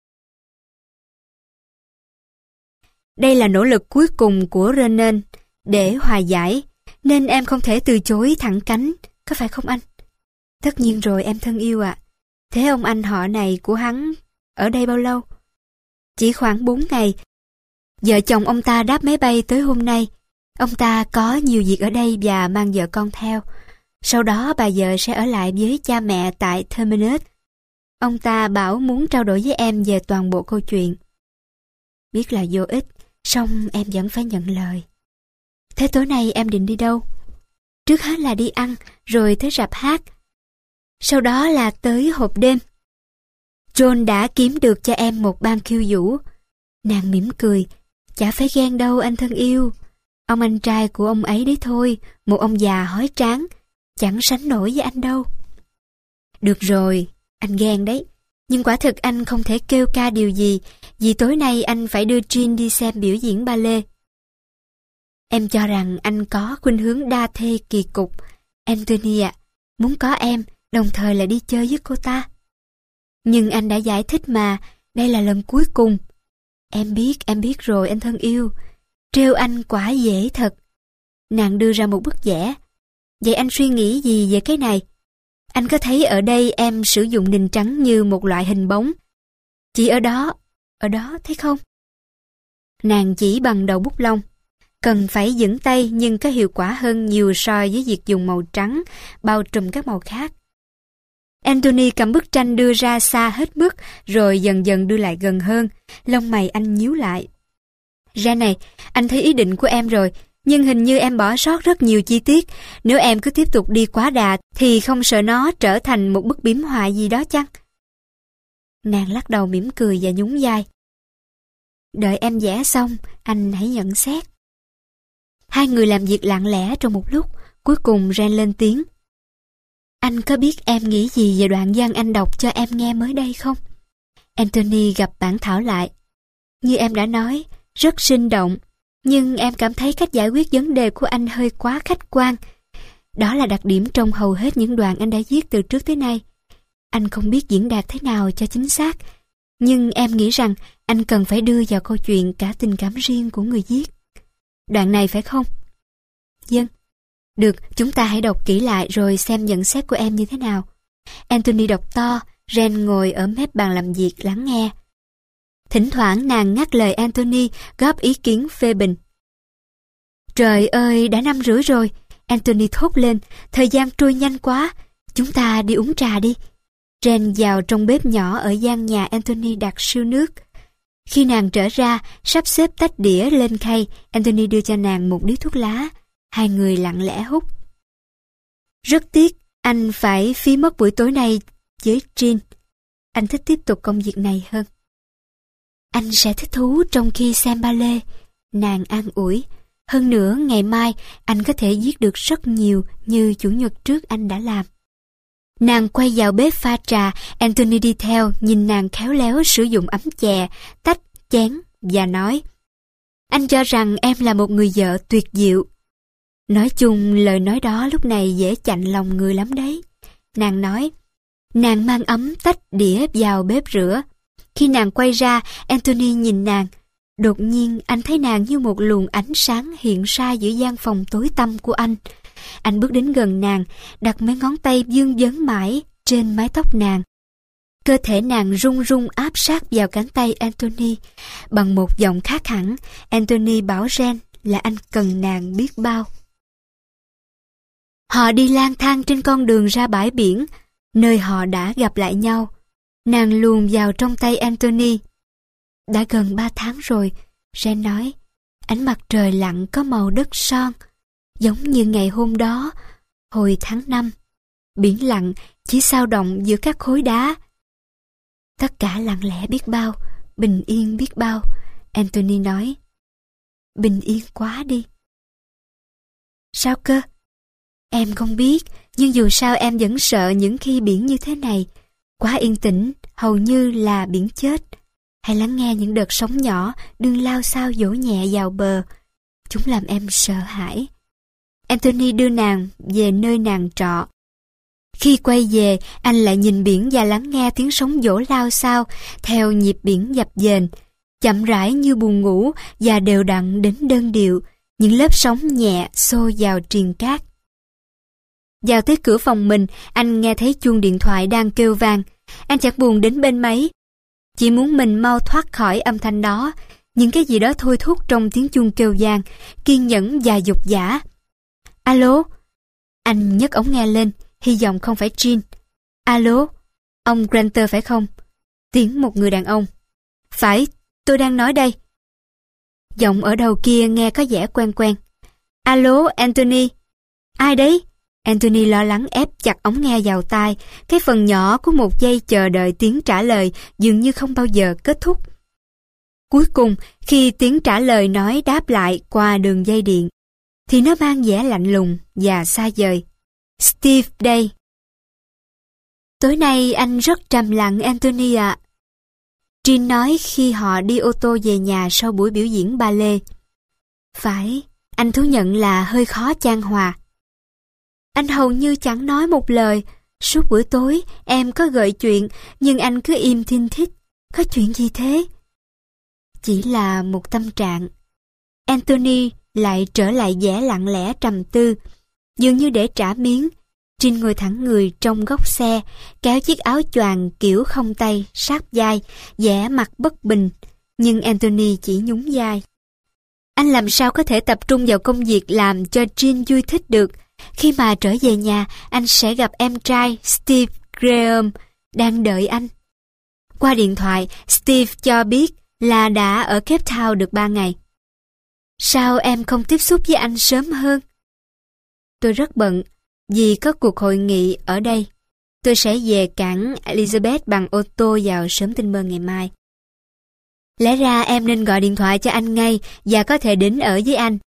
Đây là nỗ lực cuối cùng của Renan để hòa giải, nên em không thể từ chối thẳng cánh, có phải không anh? Tất nhiên rồi em thân yêu ạ. À. Thế ông anh họ này của hắn ở đây bao lâu? Chỉ khoảng bốn ngày. Vợ chồng ông ta đáp máy bay tới hôm nay. Ông ta có nhiều việc ở đây và mang vợ con theo. Sau đó bà vợ sẽ ở lại với cha mẹ tại Terminus. Ông ta bảo muốn trao đổi với em về toàn bộ câu chuyện. Biết là vô ích, song em vẫn phải nhận lời. Thế tối nay em định đi đâu? Trước hết là đi ăn, rồi tới rạp hát. Sau đó là tới hộp đêm. John đã kiếm được cho em một ban khiêu vũ. Nàng mỉm cười. Chả phải ghen đâu anh thân yêu. Ông anh trai của ông ấy đấy thôi, một ông già hói tráng, chẳng sánh nổi với anh đâu. Được rồi, anh ghen đấy. Nhưng quả thực anh không thể kêu ca điều gì, vì tối nay anh phải đưa Jean đi xem biểu diễn ballet. Em cho rằng anh có khuynh hướng đa thê kỳ cục. Anthony ạ, muốn có em, đồng thời là đi chơi với cô ta. Nhưng anh đã giải thích mà, đây là lần cuối cùng. Em biết, em biết rồi anh thân yêu. Trêu anh quả dễ thật. Nàng đưa ra một bức vẽ. Vậy anh suy nghĩ gì về cái này? Anh có thấy ở đây em sử dụng nền trắng như một loại hình bóng. Chỉ ở đó, ở đó thấy không? Nàng chỉ bằng đầu bút lông. Cần phải vững tay nhưng có hiệu quả hơn nhiều so với việc dùng màu trắng, bao trùm các màu khác. Anthony cầm bức tranh đưa ra xa hết mức, rồi dần dần đưa lại gần hơn. Lông mày anh nhíu lại. Ra này, anh thấy ý định của em rồi, nhưng hình như em bỏ sót rất nhiều chi tiết. Nếu em cứ tiếp tục đi quá đà, thì không sợ nó trở thành một bức biếm họa gì đó chăng? Nàng lắc đầu mỉm cười và nhún vai. Đợi em vẽ xong, anh hãy nhận xét. Hai người làm việc lặng lẽ trong một lúc, cuối cùng Ren lên tiếng. Anh có biết em nghĩ gì về đoạn văn anh đọc cho em nghe mới đây không? Anthony gặp bản thảo lại. Như em đã nói, rất sinh động, nhưng em cảm thấy cách giải quyết vấn đề của anh hơi quá khách quan. Đó là đặc điểm trong hầu hết những đoạn anh đã viết từ trước tới nay. Anh không biết diễn đạt thế nào cho chính xác, nhưng em nghĩ rằng anh cần phải đưa vào câu chuyện cả tình cảm riêng của người viết. Đoạn này phải không? Vâng. Được, chúng ta hãy đọc kỹ lại rồi xem nhận xét của em như thế nào. Anthony đọc to, Ren ngồi ở mép bàn làm việc lắng nghe. Thỉnh thoảng nàng ngắt lời Anthony góp ý kiến phê bình. Trời ơi, đã năm rưỡi rồi. Anthony thốt lên, thời gian trôi nhanh quá. Chúng ta đi uống trà đi. Ren vào trong bếp nhỏ ở gian nhà Anthony đặt siêu nước. Khi nàng trở ra, sắp xếp tách đĩa lên khay, Anthony đưa cho nàng một điếu thuốc lá. Hai người lặng lẽ hút. Rất tiếc, anh phải phí mất buổi tối nay với Jean. Anh thích tiếp tục công việc này hơn. Anh sẽ thích thú trong khi xem ballet. Nàng an ủi. Hơn nữa, ngày mai anh có thể viết được rất nhiều như chủ nhật trước anh đã làm. Nàng quay vào bếp pha trà, Anthony đi theo, nhìn nàng khéo léo sử dụng ấm chè, tách, chén và nói: Anh cho rằng em là một người vợ tuyệt diệu. Nói chung, lời nói đó lúc này dễ chạnh lòng người lắm đấy. Nàng nói. Nàng mang ấm tách đĩa vào bếp rửa. Khi nàng quay ra, Anthony nhìn nàng. Đột nhiên anh thấy nàng như một luồng ánh sáng hiện ra giữa gian phòng tối tăm của anh. Anh bước đến gần nàng, đặt mấy ngón tay vương vấn mãi trên mái tóc nàng. Cơ thể nàng run run áp sát vào cánh tay Anthony. Bằng một giọng khác hẳn, Anthony bảo Ren là anh cần nàng biết bao. Họ đi lang thang trên con đường ra bãi biển, nơi họ đã gặp lại nhau. Nàng luồn vào trong tay Anthony. Đã gần ba tháng rồi, Ren nói. Ánh mặt trời lặn có màu đất son, giống như ngày hôm đó, hồi tháng năm. Biển lặng, chỉ xao động giữa các khối đá. Tất cả lặng lẽ biết bao, bình yên biết bao, Anthony nói. Bình yên quá đi. Sao cơ? Em không biết, nhưng dù sao em vẫn sợ những khi biển như thế này. Quá yên tĩnh, hầu như là biển chết. Hãy lắng nghe những đợt sóng nhỏ đừng lao xao dỗ nhẹ vào bờ. Chúng làm em sợ hãi. Anthony đưa nàng về nơi nàng trọ. Khi quay về, anh lại nhìn biển và lắng nghe tiếng sóng vỗ lao xao theo nhịp biển dập dềnh, chậm rãi như buồn ngủ và đều đặn đến đơn điệu, những lớp sóng nhẹ xô vào triền cát. Vào tới cửa phòng mình, anh nghe thấy chuông điện thoại đang kêu vang. Anh chẳng buồn đến bên máy, chỉ muốn mình mau thoát khỏi âm thanh đó. Những cái gì đó thôi thúc trong tiếng chuông kêu vang, kiên nhẫn và dục dã. Alo? Anh nhấc ống nghe lên, hy vọng không phải Jean. Alo? Ông Granter phải không? Tiếng một người đàn ông. Phải, tôi đang nói đây. Giọng ở đầu kia nghe có vẻ quen quen. Alo, Anthony? Ai đấy? Anthony lo lắng ép chặt ống nghe vào tai. Cái phần nhỏ của một giây chờ đợi tiếng trả lời dường như không bao giờ kết thúc. Cuối cùng, khi tiếng trả lời nói đáp lại qua đường dây điện, thì nó mang vẻ lạnh lùng và xa vời. Steve đây. Tối nay anh rất trầm lặng, Anthony ạ. À. Jean nói khi họ đi ô tô về nhà sau buổi biểu diễn ballet. Phải, anh thú nhận là hơi khó chan hòa. Anh hầu như chẳng nói một lời. Suốt buổi tối em có gợi chuyện, nhưng anh cứ im thinh thích. Có chuyện gì thế? Chỉ là một tâm trạng. Anthony lại trở lại vẻ lặng lẽ trầm tư. Dường như để trả miếng, Jean ngồi thẳng người trong góc xe, kéo chiếc áo choàng kiểu không tay sát vai, vẻ mặt bất bình. Nhưng Anthony chỉ nhún vai. Anh làm sao có thể tập trung vào công việc làm cho Jean vui thích được? Khi mà trở về nhà, anh sẽ gặp em trai Steve Graham đang đợi anh. Qua điện thoại, Steve cho biết là đã ở Cape Town được ba ngày. Sao em không tiếp xúc với anh sớm hơn? Tôi rất bận, vì có cuộc hội nghị ở đây. Tôi sẽ về cảng Elizabeth bằng ô tô vào sớm tinh mơ ngày mai. Lẽ ra em nên gọi điện thoại cho anh ngay và có thể đến ở với anh.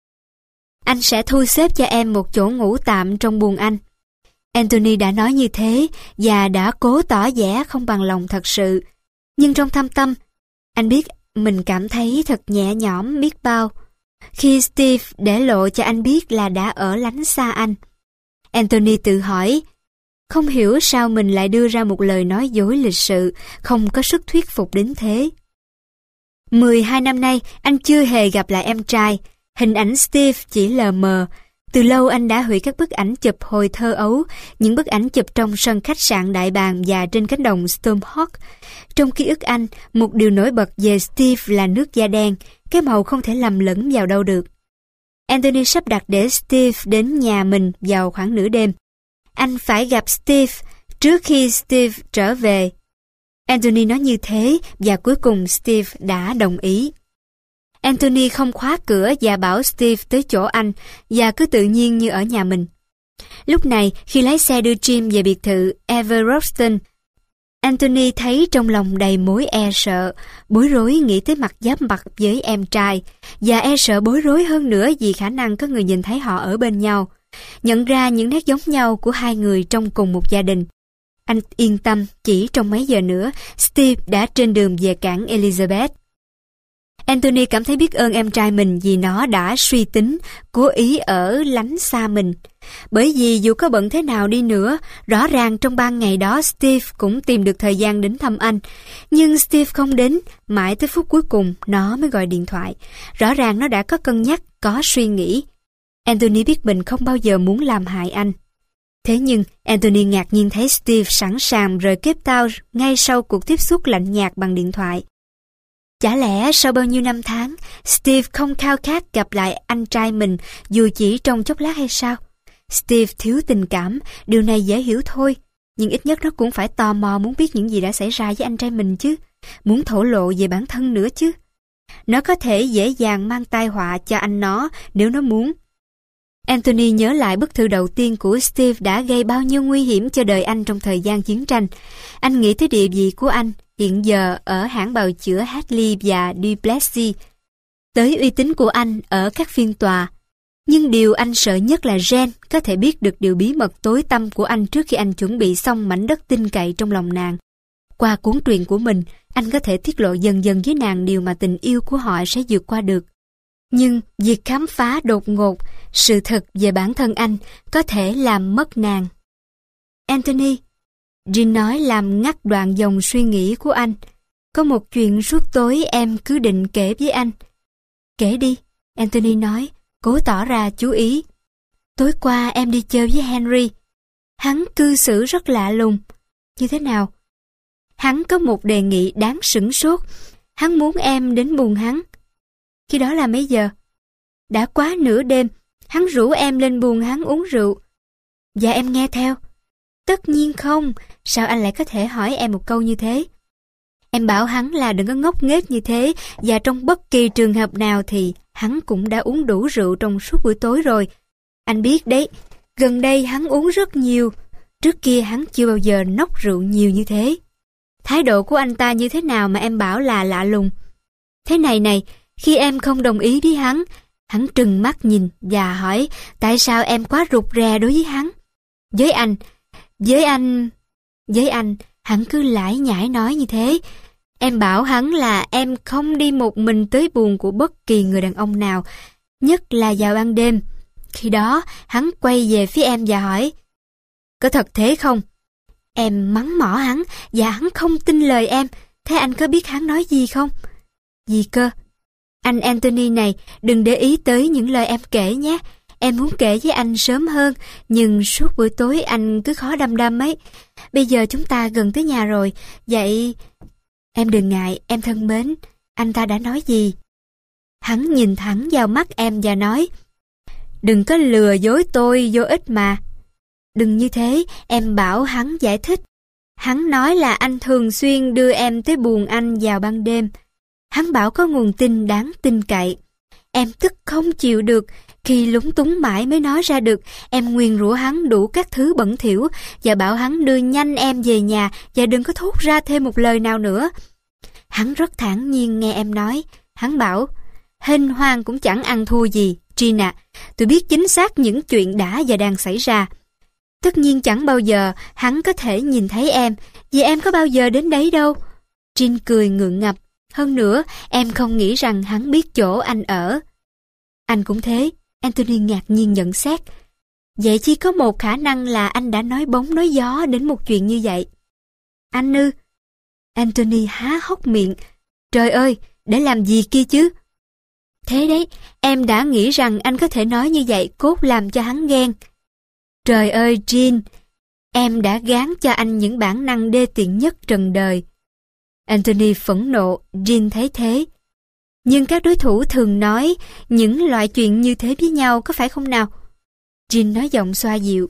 Anh sẽ thu xếp cho em một chỗ ngủ tạm trong buồng anh. Anthony đã nói như thế và đã cố tỏ vẻ không bằng lòng thật sự. Nhưng trong thâm tâm, anh biết mình cảm thấy thật nhẹ nhõm biết bao khi Steve để lộ cho anh biết là đã ở lánh xa anh. Anthony tự hỏi, không hiểu sao mình lại đưa ra một lời nói dối lịch sự, không có sức thuyết phục đến thế. mười hai năm nay, anh chưa hề gặp lại em trai. Hình ảnh Steve chỉ lờ mờ. Từ lâu anh đã hủy các bức ảnh chụp hồi thơ ấu, những bức ảnh chụp trong sân khách sạn Đại Bàng và trên cánh đồng Stormhawk. Trong ký ức anh, một điều nổi bật về Steve là nước da đen, cái màu không thể lầm lẫn vào đâu được. Anthony sắp đặt để Steve đến nhà mình vào khoảng nửa đêm. Anh phải gặp Steve trước khi Steve trở về. Anthony nói như thế và cuối cùng Steve đã đồng ý. Anthony không khóa cửa và bảo Steve tới chỗ anh và cứ tự nhiên như ở nhà mình. Lúc này, khi lái xe đưa Jim về biệt thự Everoston, Anthony thấy trong lòng đầy mối e sợ, bối rối nghĩ tới mặt giáp mặt với em trai, và e sợ bối rối hơn nữa vì khả năng có người nhìn thấy họ ở bên nhau, nhận ra những nét giống nhau của hai người trong cùng một gia đình. Anh yên tâm, chỉ trong mấy giờ nữa, Steve đã trên đường về cảng Elizabeth. Anthony cảm thấy biết ơn em trai mình vì nó đã suy tính, cố ý ở lánh xa mình. Bởi vì dù có bận thế nào đi nữa, rõ ràng trong ban ngày đó Steve cũng tìm được thời gian đến thăm anh. Nhưng Steve không đến, mãi tới phút cuối cùng nó mới gọi điện thoại. Rõ ràng nó đã có cân nhắc, có suy nghĩ. Anthony biết mình không bao giờ muốn làm hại anh. Thế nhưng Anthony ngạc nhiên thấy Steve sẵn sàng rời Cape Town ngay sau cuộc tiếp xúc lạnh nhạt bằng điện thoại. Chả lẽ sau bao nhiêu năm tháng, Steve không khao khát gặp lại anh trai mình dù chỉ trong chốc lát hay sao? Steve thiếu tình cảm, điều này dễ hiểu thôi. Nhưng ít nhất nó cũng phải tò mò muốn biết những gì đã xảy ra với anh trai mình chứ. Muốn thổ lộ về bản thân nữa chứ. Nó có thể dễ dàng mang tai họa cho anh nó nếu nó muốn. Anthony nhớ lại bức thư đầu tiên của Steve đã gây bao nhiêu nguy hiểm cho đời anh trong thời gian chiến tranh. Anh nghĩ tới địa vị của anh hiện giờ ở hãng bào chữa Hadley và Duplessis, tới uy tín của anh ở các phiên tòa. Nhưng điều anh sợ nhất là Jen có thể biết được điều bí mật tối tăm của anh trước khi anh chuẩn bị xong mảnh đất tin cậy trong lòng nàng. Qua cuốn truyện của mình, anh có thể tiết lộ dần dần với nàng điều mà tình yêu của họ sẽ vượt qua được. Nhưng việc khám phá đột ngột sự thật về bản thân anh có thể làm mất nàng. Anthony, Jean nói làm ngắt đoạn dòng suy nghĩ của anh. Có một chuyện suốt tối em cứ định kể với anh. Kể đi, Anthony nói, cố tỏ ra chú ý. Tối qua em đi chơi với Henry. Hắn cư xử rất lạ lùng. Như thế nào? Hắn có một đề nghị đáng sửng sốt. Hắn muốn em đến buồng hắn. Khi đó là mấy giờ? Đã quá nửa đêm, hắn rủ em lên buồng hắn uống rượu. Và em nghe theo? Tất nhiên không, sao anh lại có thể hỏi em một câu như thế? Em bảo hắn là đừng có ngốc nghếch như thế, và trong bất kỳ trường hợp nào thì hắn cũng đã uống đủ rượu trong suốt buổi tối rồi. Anh biết đấy, gần đây hắn uống rất nhiều, trước kia hắn chưa bao giờ nốc rượu nhiều như thế. Thái độ của anh ta như thế nào mà em bảo là lạ lùng? Thế này này, khi em không đồng ý với hắn, hắn trừng mắt nhìn và hỏi tại sao em quá rụt rè đối với hắn. Với anh, với anh, với anh, hắn cứ lải nhải nói như thế. Em bảo hắn là em không đi một mình tới buồng của bất kỳ người đàn ông nào, nhất là vào ban đêm. Khi đó, hắn quay về phía em và hỏi, có thật thế không? Em mắng mỏ hắn và hắn không tin lời em. Thế anh có biết hắn nói gì không? Gì cơ? Anh Anthony này, đừng để ý tới những lời em kể nhé. Em muốn kể với anh sớm hơn, nhưng suốt buổi tối anh cứ khó đăm đăm ấy. Bây giờ chúng ta gần tới nhà rồi, vậy... Em đừng ngại, em thân mến. Anh ta đã nói gì? Hắn nhìn thẳng vào mắt em và nói, đừng có lừa dối tôi vô ích mà. Đừng như thế, em bảo hắn giải thích. Hắn nói là anh thường xuyên đưa em tới buồng anh vào ban đêm. Hắn bảo có nguồn tin đáng tin cậy. Em tức không chịu được, khi lúng túng mãi mới nói ra được. Em nguyền rủa hắn đủ các thứ bẩn thỉu và bảo hắn đưa nhanh em về nhà và đừng có thốt ra thêm một lời nào nữa. Hắn rất thản nhiên nghe em nói. Hắn bảo, hênh hoang cũng chẳng ăn thua gì, Gina. Tôi biết chính xác những chuyện đã và đang xảy ra. Tất nhiên chẳng bao giờ hắn có thể nhìn thấy em, vì em có bao giờ đến đấy đâu. Jean cười ngượng ngập. Hơn nữa, em không nghĩ rằng hắn biết chỗ anh ở. Anh cũng thế, Anthony ngạc nhiên nhận xét. Vậy chỉ có một khả năng là anh đã nói bóng nói gió đến một chuyện như vậy. Anh ư? Anthony há hốc miệng. Trời ơi, để làm gì kia chứ? Thế đấy, em đã nghĩ rằng anh có thể nói như vậy cốt làm cho hắn ghen. Trời ơi, Jean, em đã gán cho anh những bản năng đê tiện nhất trần đời. Anthony phẫn nộ, Jean thấy thế. Nhưng các đối thủ thường nói những loại chuyện như thế với nhau, có phải không nào? Jean nói giọng xoa dịu.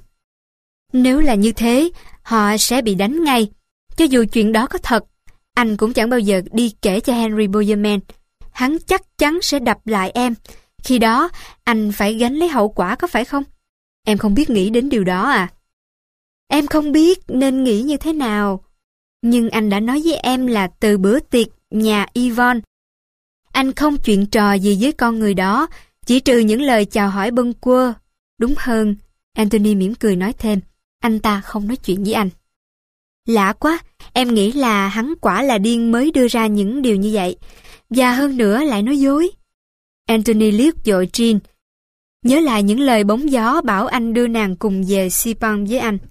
Nếu là như thế, họ sẽ bị đánh ngay. Cho dù chuyện đó có thật, anh cũng chẳng bao giờ đi kể cho Henry Bowerman. Hắn chắc chắn sẽ đập lại em. Khi đó, anh phải gánh lấy hậu quả, có phải không? Em không biết nghĩ đến điều đó à? Em không biết nên nghĩ như thế nào. Nhưng anh đã nói với em là từ bữa tiệc nhà Yvonne, anh không chuyện trò gì với con người đó, chỉ trừ những lời chào hỏi bâng quơ. Đúng hơn, Anthony mỉm cười nói thêm, anh ta không nói chuyện với anh. Lạ quá, em nghĩ là hắn quả là điên mới đưa ra những điều như vậy. Và hơn nữa lại nói dối. Anthony liếc dội Jean. Nhớ lại những lời bóng gió bảo anh đưa nàng cùng về Sepang với anh.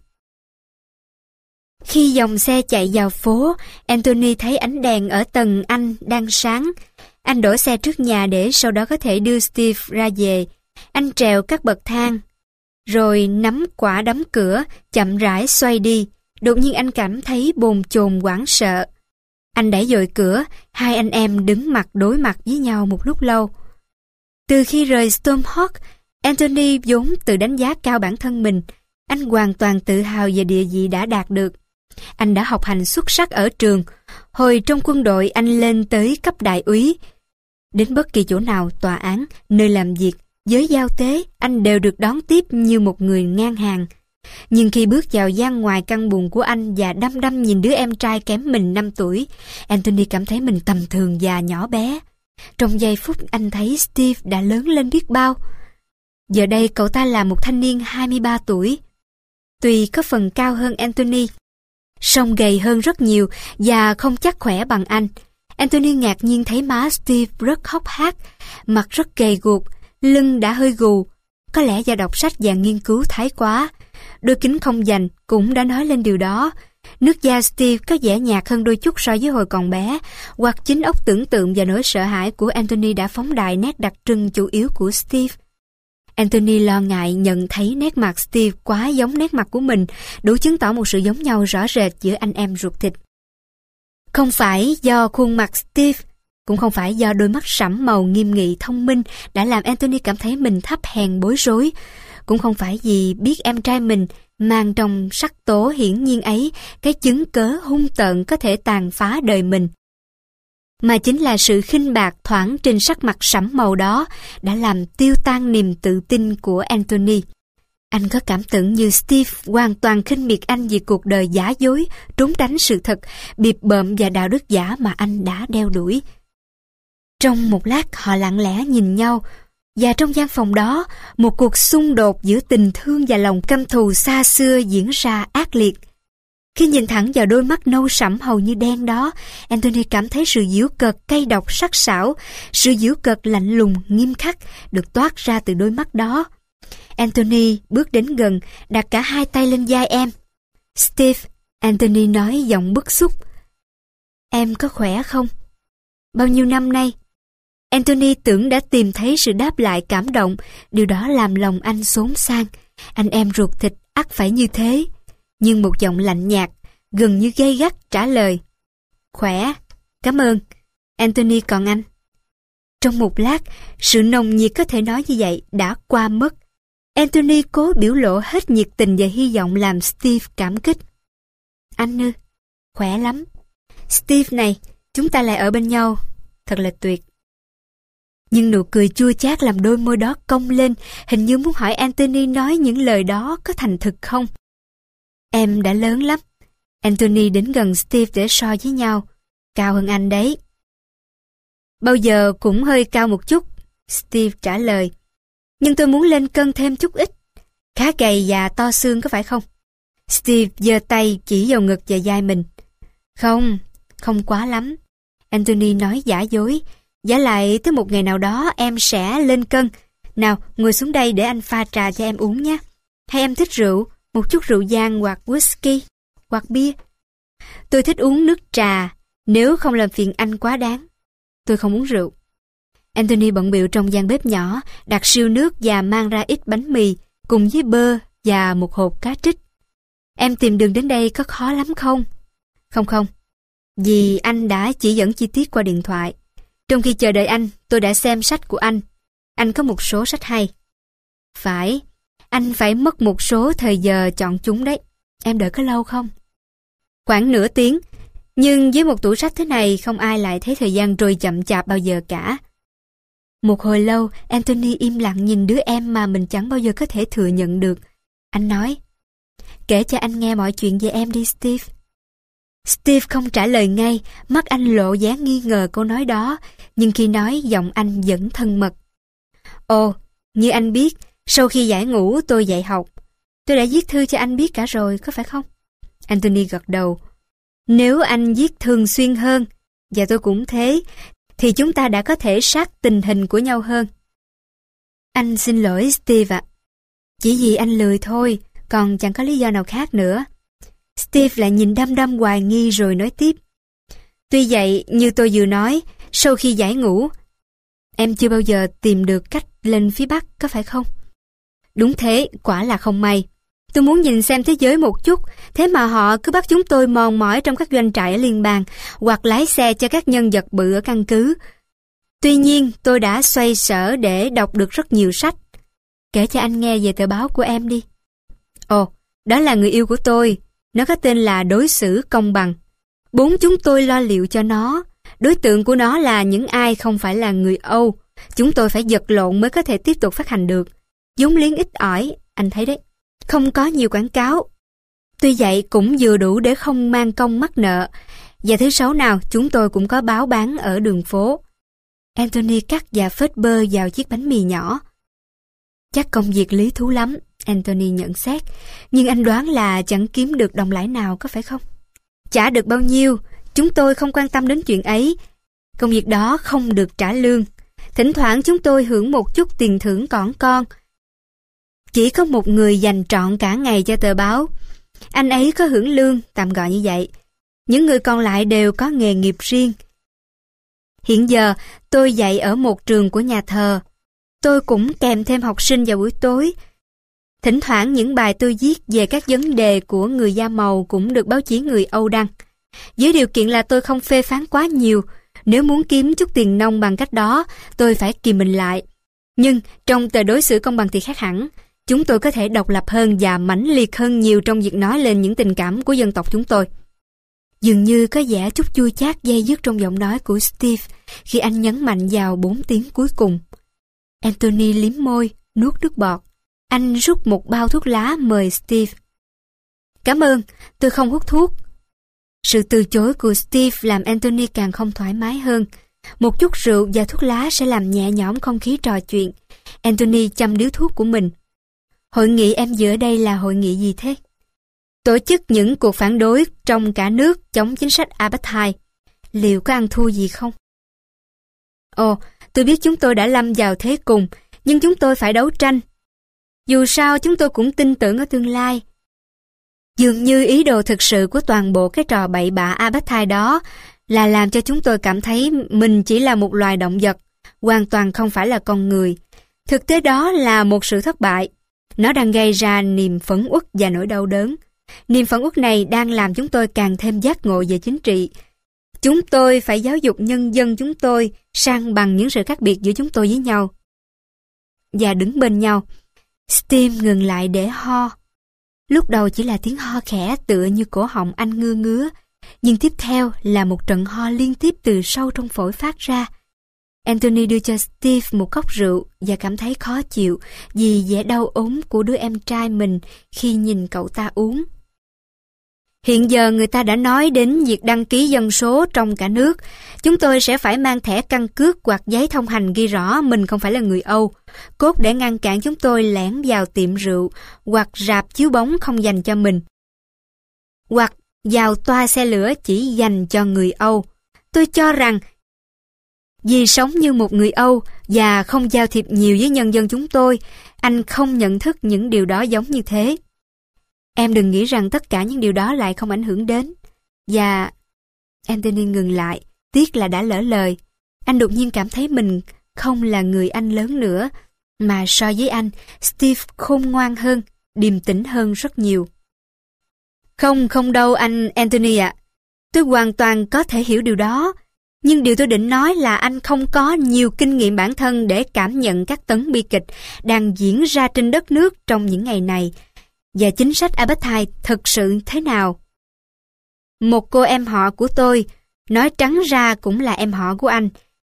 Khi dòng xe chạy vào phố, Anthony thấy ánh đèn ở tầng anh đang sáng. Anh đổ xe trước nhà để sau đó có thể đưa Steve ra về. Anh trèo các bậc thang, rồi nắm quả đóng cửa, chậm rãi xoay đi. Đột nhiên anh cảm thấy bồn chồn hoảng sợ. Anh đẩy dội cửa, hai anh em đứng mặt đối mặt với nhau một lúc lâu. Từ khi rời Stormhawk, Anthony vốn tự đánh giá cao bản thân mình. Anh hoàn toàn tự hào về địa vị đã đạt được. Anh đã học hành xuất sắc ở trường. Hồi trong quân đội anh lên tới cấp đại úy. Đến bất kỳ chỗ nào, tòa án, nơi làm việc, giới giao tế, anh đều được đón tiếp như một người ngang hàng. Nhưng khi bước vào gian ngoài căn buồng của anh và đăm đăm nhìn đứa em trai kém mình năm tuổi, Anthony cảm thấy mình tầm thường và nhỏ bé. Trong giây phút anh thấy Steve đã lớn lên biết bao. Giờ đây cậu ta là một thanh niên hai mươi ba tuổi. Tuy có phần cao hơn Anthony, song gầy hơn rất nhiều và không chắc khỏe bằng anh. Anthony ngạc nhiên thấy má Steve rất hốc hác, mặt rất gầy guộc, lưng đã hơi gù, có lẽ do đọc sách và nghiên cứu thái quá. Đôi kính không dành cũng đã nói lên điều đó. Nước da Steve có vẻ nhạt hơn đôi chút so với hồi còn bé, hoặc chính óc tưởng tượng và nỗi sợ hãi của Anthony đã phóng đại nét đặc trưng chủ yếu của Steve. Anthony lo ngại nhận thấy nét mặt Steve quá giống nét mặt của mình, đủ chứng tỏ một sự giống nhau rõ rệt giữa anh em ruột thịt. Không phải do khuôn mặt Steve, cũng không phải do đôi mắt sẫm màu nghiêm nghị thông minh đã làm Anthony cảm thấy mình thấp hèn bối rối, cũng không phải vì biết em trai mình mang trong sắc tố hiển nhiên ấy cái chứng cớ hung tợn có thể tàn phá đời mình, mà chính là sự khinh bạc thoảng trên sắc mặt sẫm màu đó đã làm tiêu tan niềm tự tin của Anthony. Anh có cảm tưởng như Steve hoàn toàn khinh miệt anh vì cuộc đời giả dối, trốn tránh sự thật, bịp bợm và đạo đức giả mà anh đã đeo đuổi. Trong một lát họ lặng lẽ nhìn nhau, và trong gian phòng đó, một cuộc xung đột giữa tình thương và lòng căm thù xa xưa diễn ra ác liệt. Khi nhìn thẳng vào đôi mắt nâu sẫm hầu như đen đó, Anthony cảm thấy sự giễu cợt cay độc sắc sảo, sự giễu cợt lạnh lùng nghiêm khắc được toát ra từ đôi mắt đó. Anthony bước đến gần, đặt cả hai tay lên vai em. Steve, Anthony nói giọng bức xúc. Em có khỏe không? Bao nhiêu năm nay? Anthony tưởng đã tìm thấy sự đáp lại cảm động, điều đó làm lòng anh xốn xang. Anh em ruột thịt ắt phải như thế. Nhưng một giọng lạnh nhạt, gần như gay gắt trả lời. Khỏe, cảm ơn. Anthony còn anh? Trong một lát, sự nồng nhiệt có thể nói như vậy đã qua mất. Anthony cố biểu lộ hết nhiệt tình và hy vọng làm Steve cảm kích. Anh ư? Khỏe lắm. Steve này, chúng ta lại ở bên nhau. Thật là tuyệt. Nhưng nụ cười chua chát làm đôi môi đó cong lên, hình như muốn hỏi Anthony nói những lời đó có thành thực không. Em đã lớn lắm. Anthony đến gần Steve để so với nhau. Cao hơn anh đấy. Bao giờ cũng hơi cao một chút, Steve trả lời. Nhưng tôi muốn lên cân thêm chút ít. Khá gầy và to xương có phải không? Steve giơ tay chỉ vào ngực và vai mình. Không, không quá lắm. Anthony nói giả dối. Giả lại tới một ngày nào đó em sẽ lên cân. Nào, ngồi xuống đây để anh pha trà cho em uống nhé. Hay em thích rượu, một chút rượu vang hoặc whisky, hoặc bia? Tôi thích uống nước trà, nếu không làm phiền anh quá đáng. Tôi không uống rượu. Anthony bận bịu trong gian bếp nhỏ, đặt siêu nước và mang ra ít bánh mì, cùng với bơ và một hộp cá trích. Em tìm đường đến đây có khó lắm không? Không không, vì anh đã chỉ dẫn chi tiết qua điện thoại. Trong khi chờ đợi anh, tôi đã xem sách của anh. Anh có một số sách hay. Phải, anh phải mất một số thời giờ chọn chúng đấy. Em đợi có lâu không? Khoảng nửa tiếng. Nhưng với một tủ sách thế này, không ai lại thấy thời gian trôi chậm chạp bao giờ cả. Một hồi lâu, Anthony im lặng nhìn đứa em mà mình chẳng bao giờ có thể thừa nhận được. Anh nói, kể cho anh nghe mọi chuyện về em đi, Steve. Steve không trả lời ngay, mắt anh lộ vẻ nghi ngờ câu nói đó, nhưng khi nói giọng anh vẫn thân mật. Ồ, như anh biết, sau khi giải ngũ tôi dạy học. Tôi đã viết thư cho anh biết cả rồi, có phải không? Anthony gật đầu. Nếu anh viết thường xuyên hơn, và tôi cũng thế, thì chúng ta đã có thể sát tình hình của nhau hơn. Anh xin lỗi Steve ạ. Chỉ vì anh lười thôi, còn chẳng có lý do nào khác nữa. Steve lại nhìn đăm đăm hoài nghi rồi nói tiếp. Tuy vậy, như tôi vừa nói, sau khi giải ngũ, em chưa bao giờ tìm được cách lên phía Bắc, có phải không? Đúng thế, quả là không may. Tôi muốn nhìn xem thế giới một chút, thế mà họ cứ bắt chúng tôi mòn mỏi trong các doanh trại ở liên bang, hoặc lái xe cho các nhân vật bự ở căn cứ. Tuy nhiên, tôi đã xoay sở để đọc được rất nhiều sách. Kể cho anh nghe về tờ báo của em đi. Ồ, đó là người yêu của tôi. Nó có tên là Đối xử công bằng. Bốn chúng tôi lo liệu cho nó. Đối tượng của nó là những ai không phải là người Âu. Chúng tôi phải vật lộn mới có thể tiếp tục phát hành được. Vốn liếng ít ỏi, anh thấy đấy. Không có nhiều quảng cáo. Tuy vậy cũng vừa đủ để không mang công mắc nợ. Và thứ sáu nào chúng tôi cũng có báo bán ở đường phố. Anthony cắt và phết bơ vào chiếc bánh mì nhỏ. Chắc công việc lý thú lắm, Anthony nhận xét. Nhưng anh đoán là chẳng kiếm được đồng lãi nào, có phải không? Trả được bao nhiêu, chúng tôi không quan tâm đến chuyện ấy. Công việc đó không được trả lương. Thỉnh thoảng chúng tôi hưởng một chút tiền thưởng cỏn con. Chỉ có một người dành trọn cả ngày cho tờ báo. Anh ấy có hưởng lương, tạm gọi như vậy. Những người còn lại đều có nghề nghiệp riêng. Hiện giờ, tôi dạy ở một trường của nhà thờ. Tôi cũng kèm thêm học sinh vào buổi tối. Thỉnh thoảng những bài tôi viết về các vấn đề của người da màu cũng được báo chí người Âu đăng. Với điều kiện là tôi không phê phán quá nhiều. Nếu muốn kiếm chút tiền nong bằng cách đó, tôi phải kìm mình lại. Nhưng trong tờ đối xử công bằng thì khác hẳn. Chúng tôi có thể độc lập hơn và mãnh liệt hơn nhiều trong việc nói lên những tình cảm của dân tộc chúng tôi. Dường như có vẻ chút chua chát dây dứt trong giọng nói của Steve khi anh nhấn mạnh vào bốn tiếng cuối cùng. Anthony liếm môi, nuốt nước bọt. Anh rút một bao thuốc lá mời Steve. Cảm ơn, tôi không hút thuốc. Sự từ chối của Steve làm Anthony càng không thoải mái hơn. Một chút rượu và thuốc lá sẽ làm nhẹ nhõm không khí trò chuyện. Anthony châm điếu thuốc của mình. Hội nghị em dự ở đây là hội nghị gì thế? Tổ chức những cuộc phản đối trong cả nước chống chính sách apartheid. Liệu có ăn thua gì không? Ồ, tôi biết chúng tôi đã lâm vào thế cùng, nhưng chúng tôi phải đấu tranh. Dù sao chúng tôi cũng tin tưởng ở tương lai. Dường như ý đồ thực sự của toàn bộ cái trò bậy bạ apartheid đó là làm cho chúng tôi cảm thấy mình chỉ là một loài động vật, hoàn toàn không phải là con người. Thực tế đó là một sự thất bại. Nó đang gây ra niềm phẫn uất và nỗi đau đớn. Niềm phẫn uất này đang làm chúng tôi càng thêm giác ngộ về chính trị. Chúng tôi phải giáo dục nhân dân chúng tôi sang bằng những sự khác biệt giữa chúng tôi với nhau. Và đứng bên nhau. Steve ngừng lại để ho. Lúc đầu chỉ là tiếng ho khẽ tựa như cổ họng anh ngưa ngứa, nhưng tiếp theo là một trận ho liên tiếp từ sâu trong phổi phát ra. Anthony đưa cho Steve một cốc rượu và cảm thấy khó chịu vì vẻ đau ốm của đứa em trai mình khi nhìn cậu ta uống. Hiện giờ người ta đã nói đến việc đăng ký dân số trong cả nước. Chúng tôi sẽ phải mang thẻ căn cước hoặc giấy thông hành ghi rõ mình không phải là người Âu, cốt để ngăn cản chúng tôi lẻn vào tiệm rượu hoặc rạp chiếu bóng không dành cho mình, hoặc vào toa xe lửa chỉ dành cho người Âu. Tôi cho rằng vì sống như một người Âu và không giao thiệp nhiều với nhân dân chúng tôi, anh không nhận thức những điều đó giống như thế. Em đừng nghĩ rằng tất cả những điều đó lại không ảnh hưởng đến. Và... Anthony ngừng lại, tiếc là đã lỡ lời. Anh đột nhiên cảm thấy mình không là người anh lớn nữa, mà so với anh, Steve khôn ngoan hơn, điềm tĩnh hơn rất nhiều. Không, không đâu anh Anthony ạ. Tôi hoàn toàn có thể hiểu điều đó. Nhưng điều tôi định nói là anh không có nhiều kinh nghiệm bản thân để cảm nhận các tấn bi kịch đang diễn ra trên đất nước trong những ngày này. Và chính sách apartheid thực sự thế nào? Một cô em họ của tôi, nói trắng ra cũng là em họ của anh,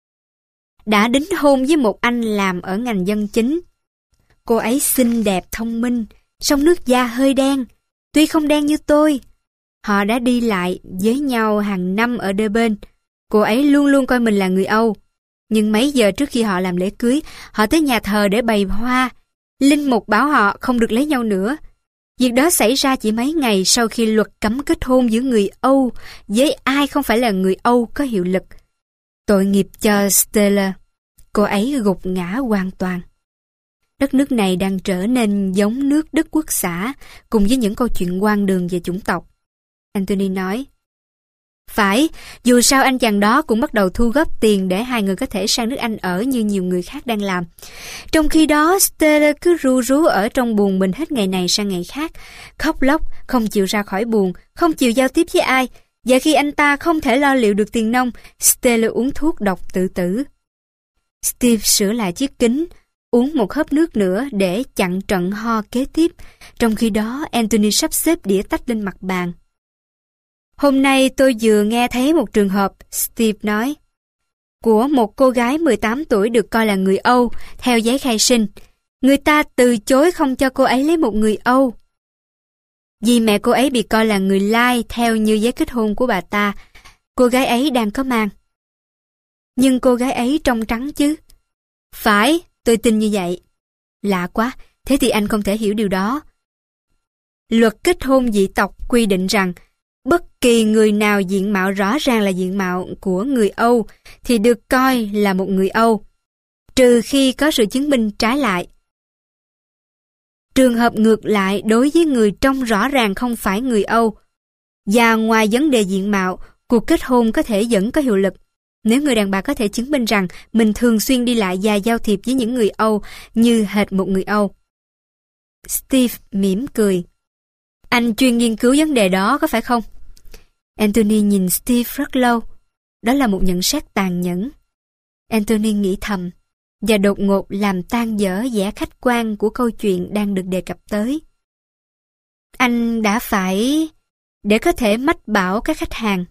đã đính hôn với một anh làm ở ngành dân chính. Cô ấy xinh đẹp, thông minh, song nước da hơi đen, tuy không đen như tôi. Họ đã đi lại với nhau hàng năm ở Durban. Cô ấy luôn luôn coi mình là người Âu. Nhưng mấy giờ trước khi họ làm lễ cưới, họ tới nhà thờ để bày hoa. Linh mục bảo họ không được lấy nhau nữa. Việc đó xảy ra chỉ mấy ngày sau khi luật cấm kết hôn giữa người Âu với ai không phải là người Âu có hiệu lực. Tội nghiệp cho Stella. Cô ấy gục ngã hoàn toàn. Đất nước này đang trở nên giống nước Đức Quốc xã cùng với những câu chuyện hoang đường về chủng tộc. Anthony nói. Phải, dù sao anh chàng đó cũng bắt đầu thu góp tiền để hai người có thể sang nước Anh ở như nhiều người khác đang làm. Trong khi đó, Stella cứ ru rú ở trong buồng mình hết ngày này sang ngày khác, khóc lóc, không chịu ra khỏi buồng, không chịu giao tiếp với ai. Và khi anh ta không thể lo liệu được tiền nong, Stella uống thuốc độc tự tử. Steve sửa lại chiếc kính, uống một hớp nước nữa để chặn trận ho kế tiếp. Trong khi đó, Anthony sắp xếp đĩa tách lên mặt bàn. Hôm nay tôi vừa nghe thấy một trường hợp, Steve nói, của một cô gái mười tám tuổi được coi là người Âu theo giấy khai sinh. Người ta từ chối không cho cô ấy lấy một người Âu. Vì mẹ cô ấy bị coi là người Lai theo như giấy kết hôn của bà ta, cô gái ấy đang có mang. Nhưng cô gái ấy trông trắng chứ? Phải, tôi tin như vậy. Lạ quá, thế thì anh không thể hiểu điều đó. Luật kết hôn dị tộc quy định rằng Bất kỳ người nào diện mạo rõ ràng là diện mạo của người Âu thì được coi là một người Âu, trừ khi có sự chứng minh trái lại. Trường hợp ngược lại đối với người trông rõ ràng không phải người Âu, và ngoài vấn đề diện mạo, cuộc kết hôn có thể vẫn có hiệu lực. Nếu người đàn bà có thể chứng minh rằng mình thường xuyên đi lại và giao thiệp với những người Âu như hệt một người Âu. Steve mỉm cười. Anh chuyên nghiên cứu vấn đề đó có phải không? Anthony nhìn Steve rất lâu. Đó là một nhận xét tàn nhẫn. Anthony nghĩ thầm, và đột ngột làm tan dở vẻ khách quan của câu chuyện đang được đề cập tới. Anh đã phải... để có thể mách bảo các khách hàng.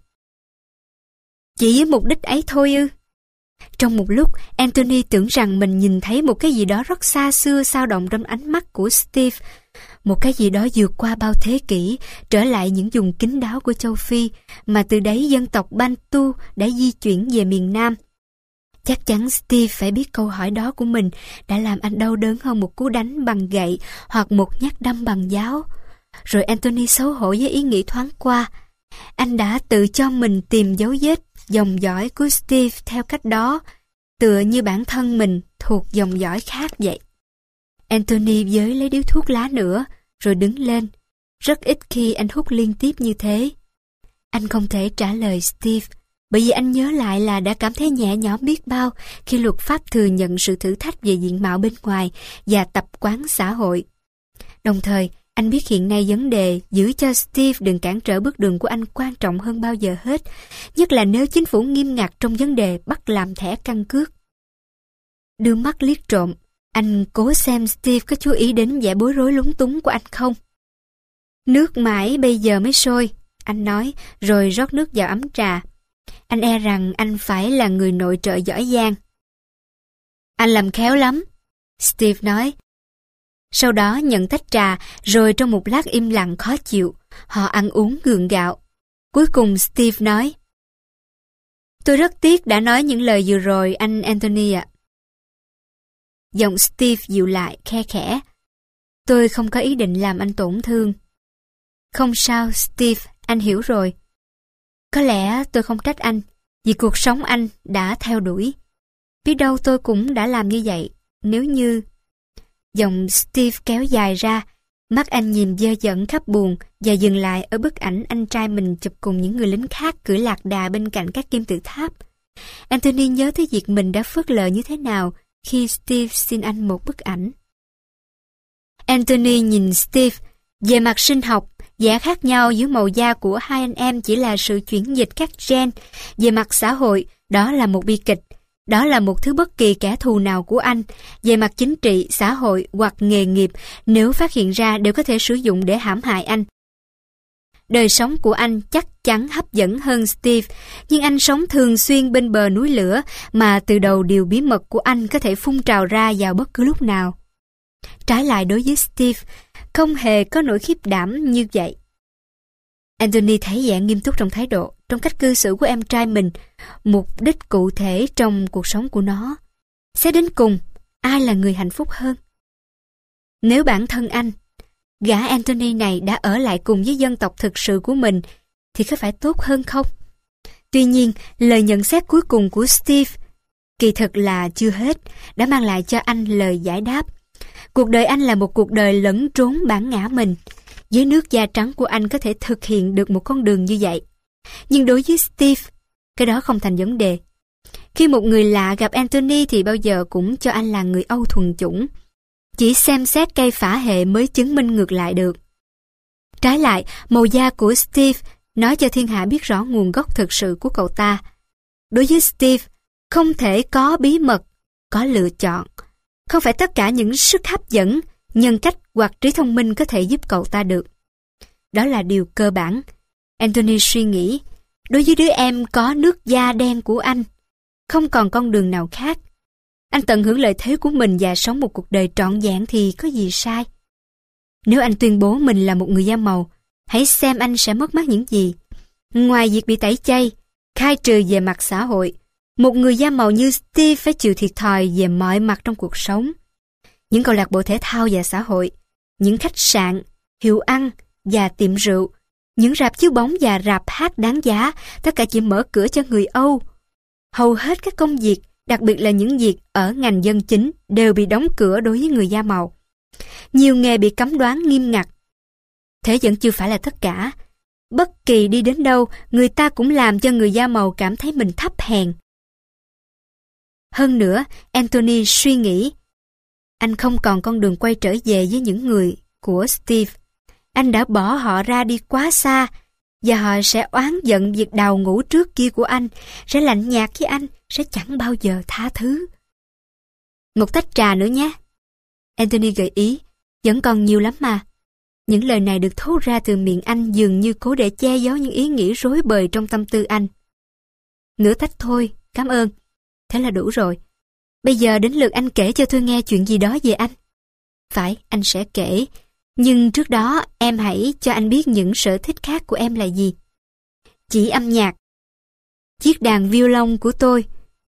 Chỉ với mục đích ấy thôi ư? Trong một lúc, Anthony tưởng rằng mình nhìn thấy một cái gì đó rất xa xưa xao động trong ánh mắt của Steve. Một cái gì đó vượt qua bao thế kỷ, trở lại những vùng kín đáo của châu Phi, mà từ đấy dân tộc Bantu đã di chuyển về miền Nam. Chắc chắn Steve phải biết câu hỏi đó của mình đã làm anh đau đớn hơn một cú đánh bằng gậy hoặc một nhát đâm bằng giáo. Rồi Anthony xấu hổ với ý nghĩ thoáng qua. Anh đã tự cho mình tìm dấu vết dòng dõi của Steve theo cách đó, tựa như bản thân mình thuộc dòng dõi khác vậy. Anthony giới lấy điếu thuốc lá nữa, rồi đứng lên. Rất ít khi anh hút liên tiếp như thế. Anh không thể trả lời Steve, bởi vì anh nhớ lại là đã cảm thấy nhẹ nhõm biết bao khi luật pháp thừa nhận sự thử thách về diện mạo bên ngoài và tập quán xã hội. Đồng thời, anh biết hiện nay vấn đề giữ cho Steve đừng cản trở bước đường của anh quan trọng hơn bao giờ hết, nhất là nếu chính phủ nghiêm ngặt trong vấn đề bắt làm thẻ căn cước. Đưa mắt liếc trộm, anh cố xem Steve có chú ý đến vẻ bối rối lúng túng của anh không. Nước mãi bây giờ mới sôi, anh nói, rồi rót nước vào ấm trà. Anh e rằng anh phải là người nội trợ giỏi giang. Anh làm khéo lắm, Steve nói. Sau đó nhận tách trà, rồi trong một lát im lặng khó chịu, họ ăn uống gượng gạo. Cuối cùng Steve nói, tôi rất tiếc đã nói những lời vừa rồi, anh Anthony ạ. Giọng Steve dịu lại, khe khẽ. Tôi không có ý định làm anh tổn thương. Không sao, Steve, anh hiểu rồi. Có lẽ tôi không trách anh, vì cuộc sống anh đã theo đuổi. Biết đâu tôi cũng đã làm như vậy, nếu như... Giọng Steve kéo dài ra, mắt anh nhìn dơ dẫn khắp buồn và dừng lại ở bức ảnh anh trai mình chụp cùng những người lính khác cưỡi lạc đà bên cạnh các kim tự tháp. Anthony nhớ tới việc mình đã phớt lờ như thế nào khi Steve xin anh một bức ảnh. Anthony nhìn Steve. Về mặt sinh học, vẻ khác nhau giữa màu da của hai anh em chỉ là sự chuyển dịch các gen. Về mặt xã hội, đó là một bi kịch. Đó là một thứ bất kỳ kẻ thù nào của anh, về mặt chính trị, xã hội hoặc nghề nghiệp, nếu phát hiện ra đều có thể sử dụng để hãm hại anh. Đời sống của anh chắc chắn hấp dẫn hơn Steve, nhưng anh sống thường xuyên bên bờ núi lửa mà từ đầu điều bí mật của anh có thể phun trào ra vào bất cứ lúc nào. Trái lại đối với Steve, không hề có nỗi khiếp đảm như vậy. Anthony thấy vẻ nghiêm túc trong thái độ, trong cách cư xử của em trai mình, mục đích cụ thể trong cuộc sống của nó. Xét đến cùng, ai là người hạnh phúc hơn? Nếu bản thân anh, gã Anthony này đã ở lại cùng với dân tộc thực sự của mình, thì có phải tốt hơn không? Tuy nhiên, lời nhận xét cuối cùng của Steve, kỳ thực là chưa hết, đã mang lại cho anh lời giải đáp. Cuộc đời anh là một cuộc đời lẫn trốn bản ngã mình. Với nước da trắng của anh có thể thực hiện được một con đường như vậy. Nhưng đối với Steve, cái đó không thành vấn đề. Khi một người lạ gặp Anthony thì bao giờ cũng cho anh là người Âu thuần chủng. Chỉ xem xét cây phả hệ mới chứng minh ngược lại được. Trái lại, màu da của Steve nói cho thiên hạ biết rõ nguồn gốc thực sự của cậu ta. Đối với Steve, không thể có bí mật, có lựa chọn. Không phải tất cả những sức hấp dẫn, nhân cách hoặc trí thông minh có thể giúp cậu ta được. Đó là điều cơ bản. Anthony suy nghĩ, đối với đứa em có nước da đen của anh, không còn con đường nào khác. Anh tận hưởng lợi thế của mình và sống một cuộc đời trọn vẹn thì có gì sai? Nếu anh tuyên bố mình là một người da màu, hãy xem anh sẽ mất mát những gì. Ngoài việc bị tẩy chay, khai trừ về mặt xã hội, một người da màu như Steve phải chịu thiệt thòi về mọi mặt trong cuộc sống. Những câu lạc bộ thể thao và xã hội, những khách sạn, hiệu ăn và tiệm rượu Những rạp chiếu bóng và rạp hát đáng giá, tất cả chỉ mở cửa cho người Âu. Hầu hết các công việc, đặc biệt là những việc ở ngành dân chính, đều bị đóng cửa đối với người da màu. Nhiều nghề bị cấm đoán nghiêm ngặt. Thế vẫn chưa phải là tất cả. Bất kỳ đi đến đâu, người ta cũng làm cho người da màu cảm thấy mình thấp hèn. Hơn nữa, Anthony suy nghĩ, anh không còn con đường quay trở về với những người của Steve. Anh đã bỏ họ ra đi quá xa, và họ sẽ oán giận việc đào ngũ trước kia của anh, sẽ lạnh nhạt với anh, sẽ chẳng bao giờ tha thứ. Một tách trà nữa nhé. Anthony gợi ý, vẫn còn nhiều lắm mà. Những lời này được thốt ra từ miệng anh dường như cố để che giấu những ý nghĩ rối bời trong tâm tư anh. Nửa tách thôi, cảm ơn. Thế là đủ rồi. Bây giờ đến lượt anh kể cho tôi nghe chuyện gì đó về anh. Phải, anh sẽ kể. Nhưng trước đó em hãy cho anh biết những sở thích khác của em là gì. Chỉ âm nhạc. Chiếc đàn violon của tôi.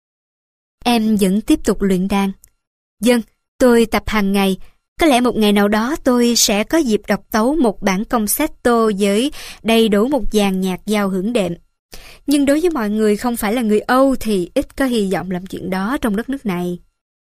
Em vẫn tiếp tục luyện đàn. Vâng, tôi tập hàng ngày. Có lẽ một ngày nào đó tôi sẽ có dịp đọc tấu một bản concerto với đầy đủ một dàn nhạc giao hưởng đệm. Nhưng đối với mọi người không phải là người Âu thì ít có hy vọng làm chuyện đó trong đất nước này.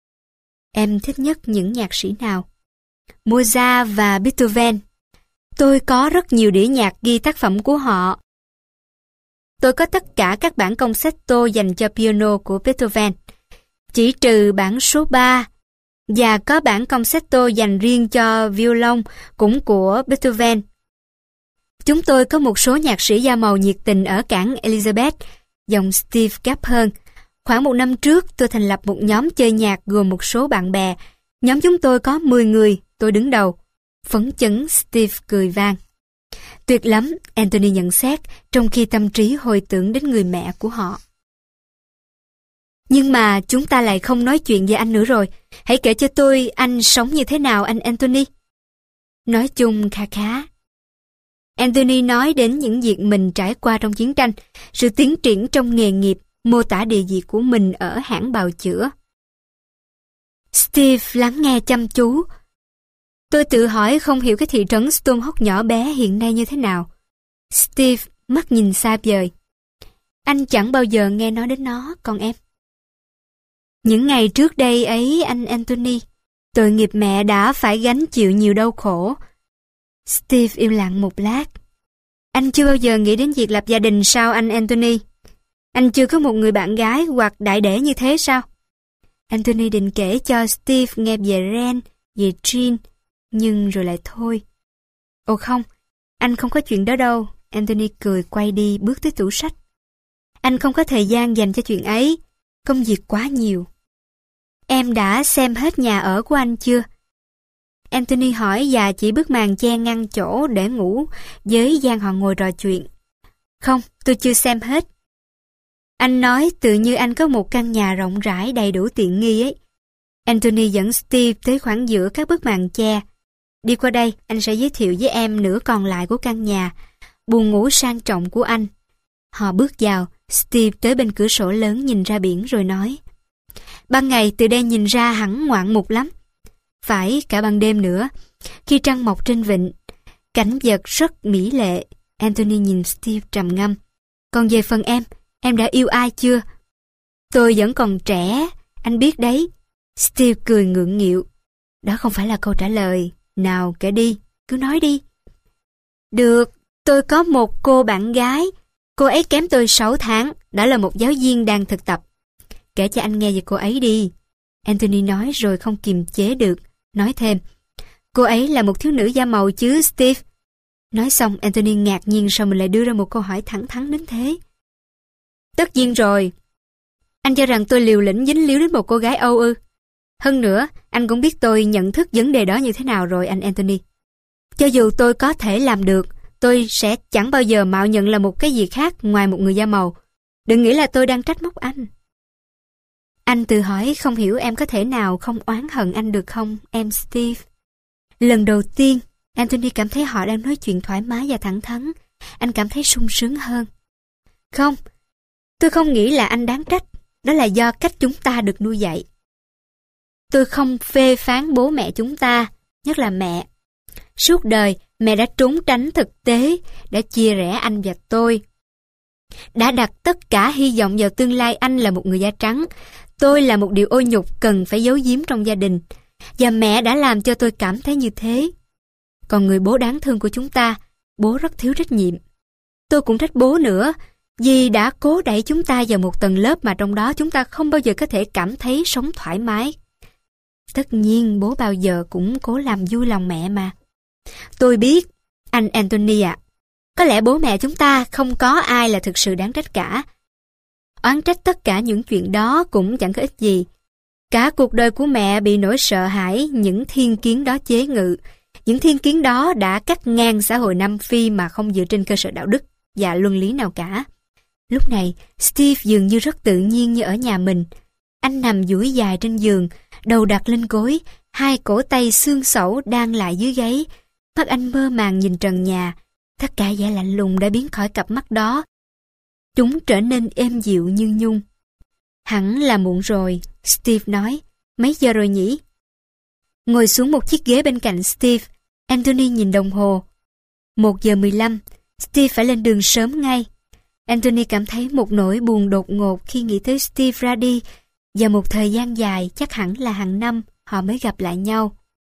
Em thích nhất những nhạc sĩ nào? Mozart và Beethoven. Tôi có rất nhiều đĩa nhạc ghi tác phẩm của họ. Tôi có tất cả các bản concerto dành cho piano của Beethoven, chỉ trừ bản số ba, và có bản concerto dành riêng cho violon cũng của Beethoven. Chúng tôi có một số nhạc sĩ da màu nhiệt tình ở cảng Elizabeth, dòng Steve gấp hơn. Khoảng một năm trước, tôi thành lập một nhóm chơi nhạc gồm một số bạn bè. Nhóm chúng tôi có mười người, tôi đứng đầu. Phấn chấn, Steve cười vang. Tuyệt lắm, Anthony nhận xét, trong khi tâm trí hồi tưởng đến người mẹ của họ. Nhưng mà chúng ta lại không nói chuyện về anh nữa rồi. Hãy kể cho tôi anh sống như thế nào, anh Anthony. Nói chung khá khá. Anthony nói đến những việc mình trải qua trong chiến tranh, sự tiến triển trong nghề nghiệp, mô tả địa vị của mình ở hãng bào chữa. Steve lắng nghe chăm chú. Tôi tự hỏi không hiểu cái thị trấn Stonehawk nhỏ bé hiện nay như thế nào. Steve mắt nhìn xa vời. Anh chẳng bao giờ nghe nói đến nó, còn em? Những ngày trước đây ấy, anh Anthony, tội nghiệp mẹ đã phải gánh chịu nhiều đau khổ. Steve im lặng một lát. Anh chưa bao giờ nghĩ đến việc lập gia đình sao, anh Anthony? Anh chưa có một người bạn gái hoặc đại để như thế sao? Anthony định kể cho Steve nghe về Ren, về Jean, nhưng rồi lại thôi. Ồ không, anh không có chuyện đó đâu. Anthony cười quay đi bước tới tủ sách. Anh không có thời gian dành cho chuyện ấy. Công việc quá nhiều. Em đã xem hết nhà ở của anh chưa? Anthony hỏi và chỉ bức màn che ngăn chỗ để ngủ với gian họ ngồi trò chuyện. Không, tôi chưa xem hết. Anh nói tự như anh có một căn nhà rộng rãi đầy đủ tiện nghi ấy. Anthony dẫn Steve tới khoảng giữa các bức màn che. Đi qua đây, anh sẽ giới thiệu với em nửa còn lại của căn nhà, buồng ngủ sang trọng của anh. Họ bước vào, Steve tới bên cửa sổ lớn nhìn ra biển rồi nói. Ban ngày từ đây nhìn ra hẳn ngoạn mục lắm. Phải, cả ban đêm nữa. Khi trăng mọc trên vịnh, cảnh vật rất mỹ lệ. Anthony nhìn Steve trầm ngâm. Còn về phần em, em đã yêu ai chưa? Tôi vẫn còn trẻ, anh biết đấy. Steve cười ngượng nghịu. Đó không phải là câu trả lời. Nào, kể đi, cứ nói đi. Được, tôi có một cô bạn gái. Cô ấy kém tôi sáu tháng, đã là một giáo viên đang thực tập. Kể cho anh nghe về cô ấy đi. Anthony nói rồi không kiềm chế được. Nói thêm, cô ấy là một thiếu nữ da màu chứ, Steve? Nói xong, Anthony ngạc nhiên sao mình lại đưa ra một câu hỏi thẳng thắn đến thế. Tất nhiên rồi. Anh cho rằng tôi liều lĩnh dính líu đến một cô gái Âu ư? Hơn nữa, anh cũng biết tôi nhận thức vấn đề đó như thế nào rồi, anh Anthony. Cho dù tôi có thể làm được, tôi sẽ chẳng bao giờ mạo nhận là một cái gì khác ngoài một người da màu. Đừng nghĩ là tôi đang trách móc anh. Anh tự hỏi không hiểu em có thể nào không oán hận anh được không, em Steve? Lần đầu tiên, Anthony cảm thấy họ đang nói chuyện thoải mái và thẳng thắn. Anh cảm thấy sung sướng hơn. Không, tôi không nghĩ là anh đáng trách. Đó là do cách chúng ta được nuôi dạy. Tôi không phê phán bố mẹ chúng ta, nhất là mẹ. Suốt đời, Mẹ đã trốn tránh thực tế, đã chia rẽ anh và tôi. Đã đặt tất cả hy vọng vào tương lai anh là một người da trắng. Tôi là một điều ô nhục cần phải giấu giếm trong gia đình. Và mẹ đã làm cho tôi cảm thấy như thế. Còn người bố đáng thương của chúng ta, bố rất thiếu trách nhiệm. Tôi cũng trách bố nữa, vì đã cố đẩy chúng ta vào một tầng lớp mà trong đó chúng ta không bao giờ có thể cảm thấy sống thoải mái. Tất nhiên bố bao giờ cũng cố làm vui lòng mẹ mà. Tôi biết, anh Anthony ạ, có lẽ bố mẹ chúng ta không có ai là thực sự đáng trách cả. Oán trách tất cả những chuyện đó cũng chẳng có ích gì. Cả cuộc đời của mẹ bị nỗi sợ hãi những thiên kiến đó chế ngự. Những thiên kiến đó đã cắt ngang xã hội Nam Phi mà không dựa trên cơ sở đạo đức và luân lý nào cả. Lúc này, Steve dường như rất tự nhiên như ở nhà mình. Anh nằm duỗi dài trên giường, đầu đặt lên gối, hai cổ tay xương xẩu đan lại dưới gáy. Mắt anh mơ màng nhìn trần nhà. Tất cả vẻ lạnh lùng đã biến khỏi cặp mắt đó. Chúng trở nên êm dịu như nhung. Hẳn là muộn rồi, Steve nói. Mấy giờ rồi nhỉ? Ngồi xuống một chiếc ghế bên cạnh Steve, Anthony nhìn đồng hồ. Một giờ mười lăm, Steve phải lên đường sớm ngay. Anthony cảm thấy một nỗi buồn đột ngột khi nghĩ tới Steve ra đi, và một thời gian dài chắc hẳn là hàng năm họ mới gặp lại nhau.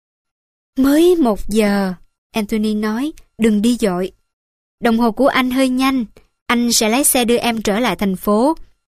Mới một giờ, Anthony nói, đừng đi vội. Đồng hồ của anh hơi nhanh, anh sẽ lái xe đưa em trở lại thành phố.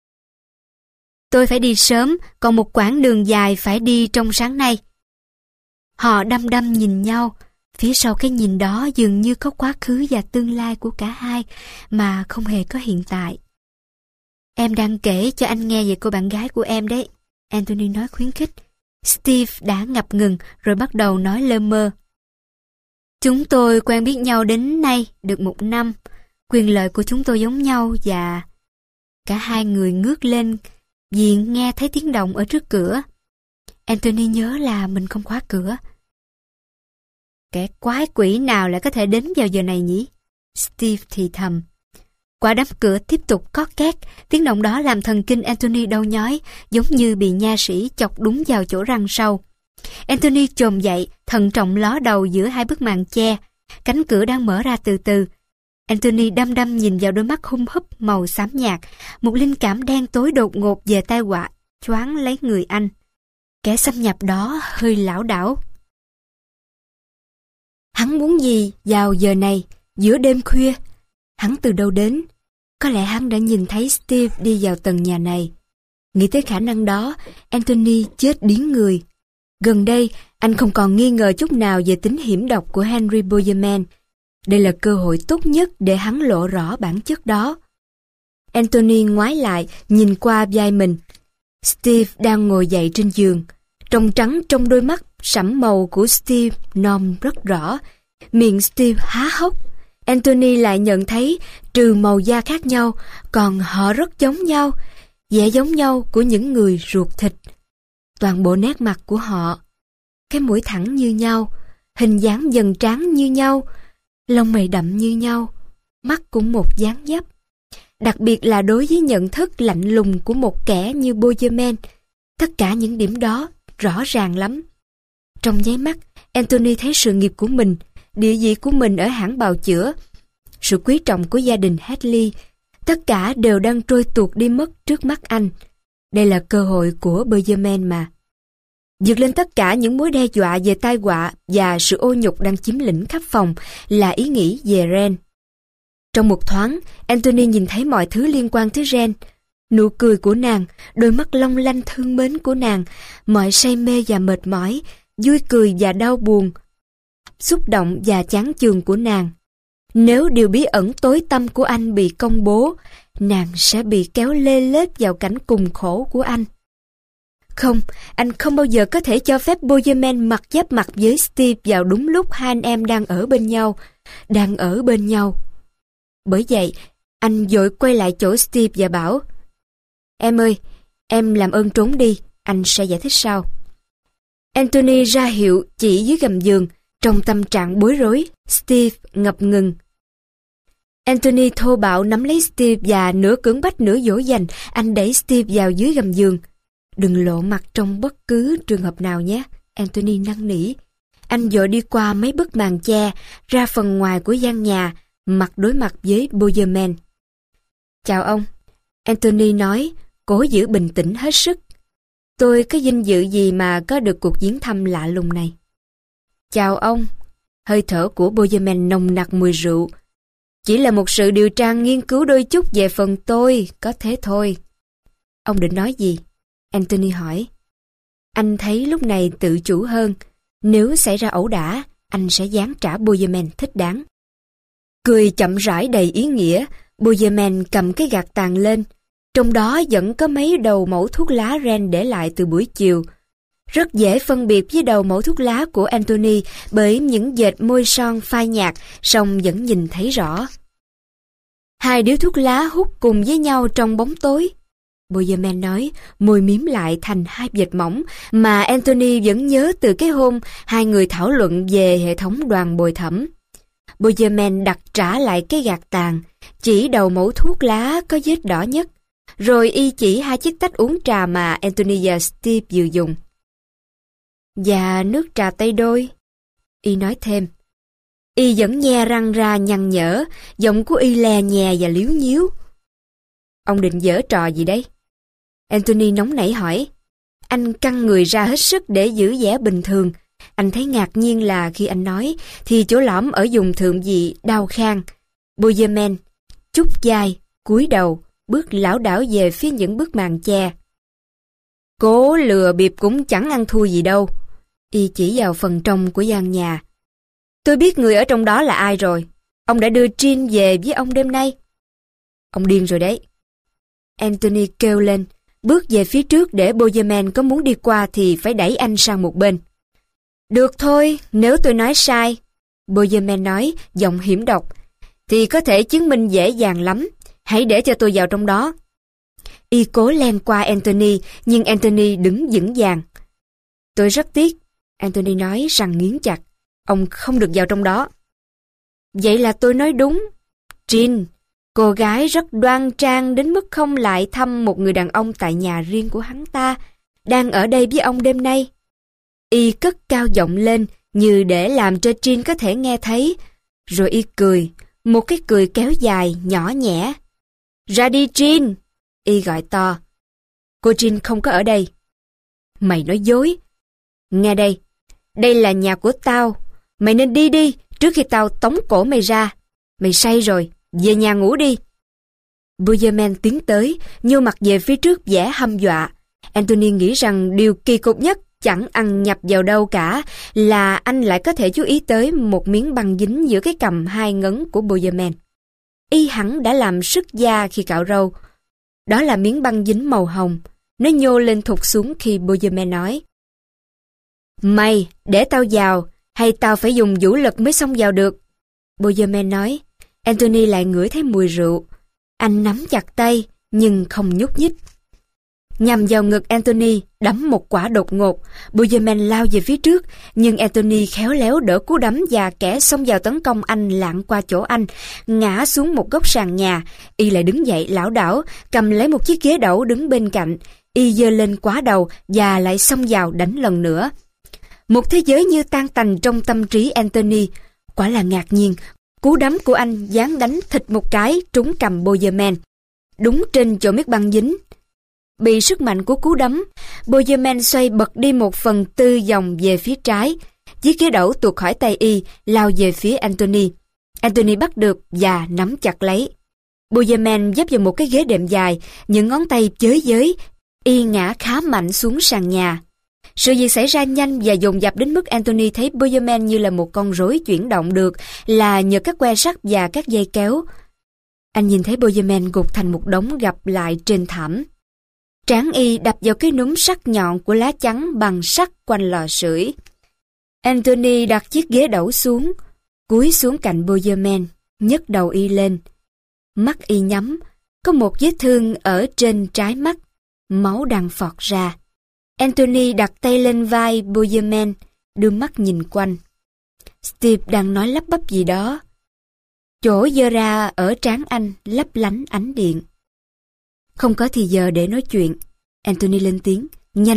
Tôi phải đi sớm, còn một quãng đường dài phải đi trong sáng nay. Họ đăm đăm nhìn nhau, phía sau cái nhìn đó dường như có quá khứ và tương lai của cả hai mà không hề có hiện tại. Em đang kể cho anh nghe về cô bạn gái của em đấy, Anthony nói khuyến khích. Steve đã ngập ngừng rồi bắt đầu nói lơ mơ. Chúng tôi quen biết nhau đến nay được một năm. Quyền lợi của chúng tôi giống nhau và... Cả hai người ngước lên vì nghe thấy tiếng động ở trước cửa. Anthony nhớ là mình không khóa cửa. Kẻ quái quỷ nào lại có thể đến vào giờ này nhỉ? Steve thì thầm. Quả đấm cửa tiếp tục cót két. Tiếng động đó làm thần kinh Anthony đau nhói, giống như bị nha sĩ chọc đúng vào chỗ răng sâu. Anthony chồm dậy, thận trọng ló đầu giữa hai bức màn che. Cánh cửa đang mở ra từ từ. Anthony đăm đăm nhìn vào đôi mắt hung húp màu xám nhạt. Một linh cảm đen tối đột ngột về tai họa choáng lấy người anh. Kẻ xâm nhập đó hơi lảo đảo. Hắn muốn gì vào giờ này, giữa đêm khuya? Hắn từ đâu đến? Có lẽ hắn đã nhìn thấy Steve đi vào tầng nhà này. Nghĩ tới khả năng đó, Anthony chết điếng người. Gần đây, anh không còn nghi ngờ chút nào về tính hiểm độc của Henry Bowerman. Đây là cơ hội tốt nhất để hắn lộ rõ bản chất đó. Anthony ngoái lại, nhìn qua vai mình. Steve đang ngồi dậy trên giường. Tròng trắng trong đôi mắt sẫm màu của Steve nom rất rõ. Miệng Steve há hốc. Anthony lại nhận thấy trừ màu da khác nhau, còn họ rất giống nhau, vẻ giống nhau của những người ruột thịt. Toàn bộ nét mặt của họ, cái mũi thẳng như nhau, hình dáng dần trán như nhau, lông mày đậm như nhau, mắt cũng một dáng dấp. Đặc biệt là đối với nhận thức lạnh lùng của một kẻ như Bowerman, tất cả những điểm đó rõ ràng lắm. Trong nháy mắt, Anthony thấy sự nghiệp của mình, địa vị của mình ở hãng bào chữa, sự quý trọng của gia đình Hadley, tất cả đều đang trôi tuột đi mất trước mắt anh. Đây là cơ hội của Bowerman mà. Vượt lên tất cả những mối đe dọa về tai họa và sự ô nhục đang chiếm lĩnh khắp phòng là ý nghĩ về Ren. Trong một thoáng, Anthony nhìn thấy mọi thứ liên quan tới Ren. Nụ cười của nàng, đôi mắt long lanh thương mến của nàng, mọi say mê và mệt mỏi, vui cười và đau buồn, xúc động và chán chường của nàng. Nếu điều bí ẩn tối tăm của anh bị công bố, nàng sẽ bị kéo lê lết vào cảnh cùng khổ của anh. Không, anh không bao giờ có thể cho phép Bowerman mặc giáp mặt với Steve vào đúng lúc hai anh em đang ở bên nhau, đang ở bên nhau. Bởi vậy, anh vội quay lại chỗ Steve và bảo, em ơi, em làm ơn trốn đi, anh sẽ giải thích sau. Anthony ra hiệu chỉ dưới gầm giường, trong tâm trạng bối rối. Steve ngập ngừng. Anthony thô bạo nắm lấy Steve và nửa cưỡng bách nửa dỗ dành, anh đẩy Steve vào dưới gầm giường. Đừng lộ mặt trong bất cứ trường hợp nào nhé, Anthony năn nỉ. Anh vội đi qua mấy bức màn che, ra phần ngoài của gian nhà, mặt đối mặt với Bozeman. Chào ông, Anthony nói, cố giữ bình tĩnh hết sức. Tôi có vinh dự gì mà có được cuộc viếng thăm lạ lùng này? Chào ông, hơi thở của Bozeman nồng nặc mùi rượu. Chỉ là một sự điều tra nghiên cứu đôi chút về phần tôi, có thế thôi. Ông định nói gì? Anthony hỏi. Anh thấy lúc này tự chủ hơn. Nếu xảy ra ẩu đả, anh sẽ giáng trả Bozeman thích đáng. Cười chậm rãi đầy ý nghĩa, Bozeman cầm cái gạt tàn lên. Trong đó vẫn có mấy đầu mẩu thuốc lá Ren để lại từ buổi chiều. Rất dễ phân biệt với đầu mẩu thuốc lá của Anthony bởi những vệt môi son phai nhạt, song vẫn nhìn thấy rõ. Hai điếu thuốc lá hút cùng với nhau trong bóng tối. Bozeman nói, môi miếm lại thành hai vệt mỏng mà Anthony vẫn nhớ từ cái hôm hai người thảo luận về hệ thống đoàn bồi thẩm. Bozeman đặt trả lại cái gạt tàn, chỉ đầu mẩu thuốc lá có vết đỏ nhất, rồi y chỉ hai chiếc tách uống trà mà Anthony và Steve vừa dùng. Và nước trà tây đôi, y nói thêm. Y vẫn nhe răng ra nhăn nhở, giọng của y le nhè và líu nhíu. Ông định giở trò gì đấy? Anthony nóng nảy hỏi. Anh căng người ra hết sức để giữ vẻ bình thường. Anh thấy ngạc nhiên là khi anh nói thì chỗ lõm ở vùng thượng vị đau khang. Bozeman chúc vai, cúi đầu, bước lảo đảo về phía những bức màn che. Cố lừa bịp cũng chẳng ăn thua gì đâu. Y chỉ vào phần trong của gian nhà. Tôi biết người ở trong đó là ai rồi. Ông đã đưa Jean về với ông đêm nay. Ông điên rồi đấy. Anthony kêu lên, bước về phía trước để Bozeman có muốn đi qua thì phải đẩy anh sang một bên. Được thôi, nếu tôi nói sai, Bozeman nói, giọng hiểm độc, thì có thể chứng minh dễ dàng lắm. Hãy để cho tôi vào trong đó. Y cố len qua Anthony, nhưng Anthony đứng vững vàng. Tôi rất tiếc, Anthony nói răng nghiến chặt. Ông không được vào trong đó. Vậy là tôi nói đúng. Jean, cô gái rất đoan trang đến mức không lại thăm một người đàn ông tại nhà riêng của hắn ta, đang ở đây với ông đêm nay. Y cất cao giọng lên như để làm cho Jean có thể nghe thấy. Rồi y cười, một cái cười kéo dài, nhỏ nhẹ. Ra đi Jean, y gọi to. Cô Jean không có ở đây. Mày nói dối. Nghe đây, đây là nhà của tao. Mày nên đi đi, trước khi tao tống cổ mày ra. Mày say rồi, về nhà ngủ đi. Bozeman tiến tới, nhô mặt về phía trước vẻ hăm dọa. Anthony nghĩ rằng điều kỳ cục nhất chẳng ăn nhập vào đâu cả là anh lại có thể chú ý tới một miếng băng dính giữa cái cằm hai ngấn của Bozeman. Y hẳn đã làm sức da khi cạo râu. Đó là miếng băng dính màu hồng. Nó nhô lên thụt xuống khi Bozeman nói. Mày, để tao vào, hay tao phải dùng vũ lực mới xông vào được? Bozeman nói. Anthony lại ngửi thấy mùi rượu. Anh nắm chặt tay, nhưng không nhúc nhích. Nhằm vào ngực Anthony, đấm một quả đột ngột. Bozeman lao về phía trước, nhưng Anthony khéo léo đỡ cú đấm và kẻ xông vào tấn công anh lạng qua chỗ anh, ngã xuống một góc sàn nhà. Y lại đứng dậy lảo đảo, cầm lấy một chiếc ghế đẩu đứng bên cạnh. Y giơ lên quá đầu và lại xông vào đánh lần nữa. Một thế giới như tan tành trong tâm trí Anthony. Quả là ngạc nhiên, cú đấm của anh giáng đánh thịt một cái trúng cằm Bozeman, đúng trên chỗ miếng băng dính. Bị sức mạnh của cú đấm, Bozeman xoay bật đi một phần tư vòng về phía trái. Chiếc ghế đẩu tuột khỏi tay y, lao về phía Anthony. Anthony bắt được và nắm chặt lấy. Bozeman dấp vào một cái ghế đệm dài, những ngón tay chới giới, y ngã khá mạnh xuống sàn nhà. Sự việc xảy ra nhanh và dồn dập đến mức Anthony thấy Bozeman như là một con rối chuyển động được là nhờ các que sắt và các dây kéo. Anh nhìn thấy Bozeman gục thành một đống gập lại trên thảm. Trán y đập vào cái núm sắc nhọn của lá chắn bằng sắt quanh lò sưởi. Anthony đặt chiếc ghế đẩu xuống, cúi xuống cạnh Bozeman, nhấc đầu y lên. Mắt y nhắm, có một vết thương ở trên trái mắt, máu đang phọt ra. Anthony đặt tay lên vai Bozeman, đưa mắt nhìn quanh. Steve đang nói lắp bắp gì đó. Chỗ giơ ra ở trán anh lấp lánh ánh điện. Không có thì giờ để nói chuyện. Anthony lên tiếng. Nhanh lên,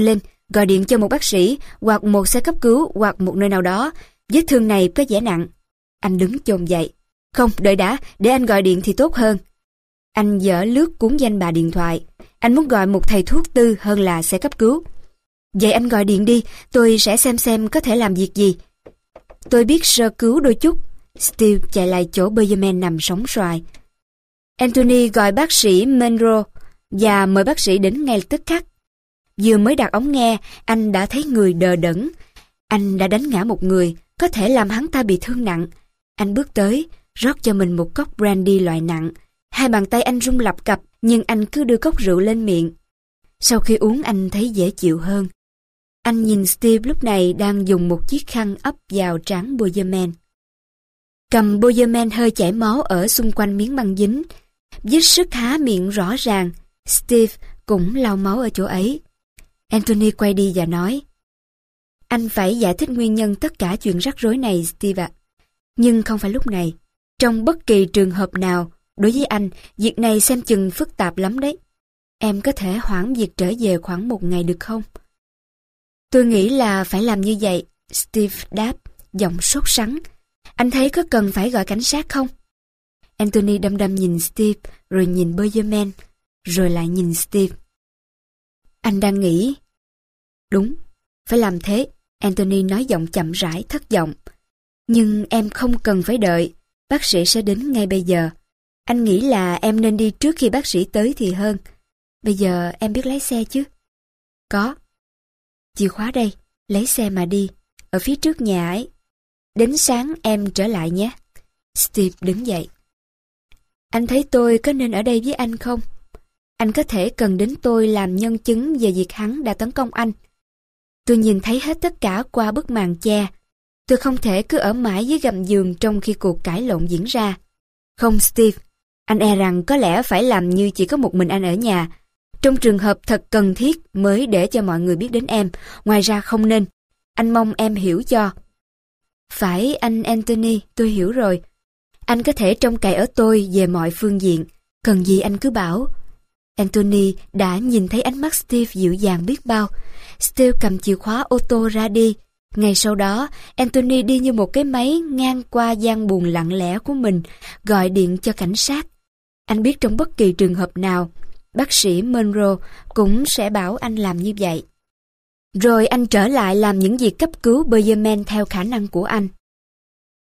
Gọi điện cho một bác sĩ, hoặc một xe cấp cứu, hoặc một nơi nào đó. Vết thương này có vẻ nặng. Anh đứng chồm dậy. Không, đợi đã, để anh gọi điện thì tốt hơn. Anh dở lướt cuốn danh bạ điện thoại. Anh muốn gọi một thầy thuốc tư hơn là xe cấp cứu. Vậy anh gọi điện đi, tôi sẽ xem xem có thể làm việc gì. Tôi biết sơ cứu đôi chút. Steve chạy lại chỗ Benjamin nằm sóng xoài. Anthony gọi bác sĩ Monroe và mời bác sĩ đến ngay tức khắc. Vừa mới đặt ống nghe, anh đã thấy người đờ đẫn. Anh đã đánh ngã một người, có thể làm hắn ta bị thương nặng. Anh bước tới, rót cho mình một cốc brandy loại nặng. Hai bàn tay anh run lập cập, nhưng anh cứ đưa cốc rượu lên miệng. Sau khi uống anh thấy dễ chịu hơn. Anh nhìn Steve lúc này đang dùng một chiếc khăn ấp vào trán Benjamin. Cầm Benjamin hơi chảy máu ở xung quanh miếng băng dính. Vết sức há miệng rõ ràng. Steve cũng lau máu ở chỗ ấy. Anthony quay đi và nói: Anh phải giải thích nguyên nhân tất cả chuyện rắc rối này, Steve ạ. Nhưng không phải lúc này. Trong bất kỳ trường hợp nào, đối với anh, việc này xem chừng phức tạp lắm đấy. Em có thể hoãn việc trở về khoảng một ngày được không? Tôi nghĩ là phải làm như vậy, Steve đáp, giọng sốt sắng. Anh thấy có cần phải gọi cảnh sát không? Anthony đăm đăm nhìn Steve, rồi nhìn Benjamin, rồi lại nhìn Steve. Anh đang nghĩ. Đúng, phải làm thế, Anthony nói giọng chậm rãi, thất vọng. Nhưng em không cần phải đợi, bác sĩ sẽ đến ngay bây giờ. Anh nghĩ là em nên đi trước khi bác sĩ tới thì hơn. Bây giờ em biết lái xe chứ? Có. Chìa khóa đây, lấy xe mà đi, ở phía trước nhà ấy. Đến sáng em trở lại nhé. Steve đứng dậy. Anh thấy tôi có nên ở đây với anh không? Anh có thể cần đến tôi làm nhân chứng về việc hắn đã tấn công anh. Tôi nhìn thấy hết tất cả qua bức màn che. Tôi không thể cứ ở mãi dưới gầm giường trong khi cuộc cãi lộn diễn ra. Không Steve, anh e rằng có lẽ phải làm như chỉ có một mình anh ở nhà. Trong trường hợp thật cần thiết mới để cho mọi người biết đến em, ngoài ra không nên. Anh mong em hiểu cho. Phải anh Anthony, tôi hiểu rồi. Anh có thể trông cậy ở tôi về mọi phương diện. Cần gì anh cứ bảo. Anthony đã nhìn thấy ánh mắt Steve dịu dàng biết bao. Steve cầm chìa khóa ô tô ra đi. Ngay sau đó, Anthony đi như một cái máy ngang qua gian buồng lặng lẽ của mình, gọi điện cho cảnh sát. Anh biết trong bất kỳ trường hợp nào, bác sĩ Monroe cũng sẽ bảo anh làm như vậy. Rồi anh trở lại làm những việc cấp cứu Benjamin theo khả năng của anh.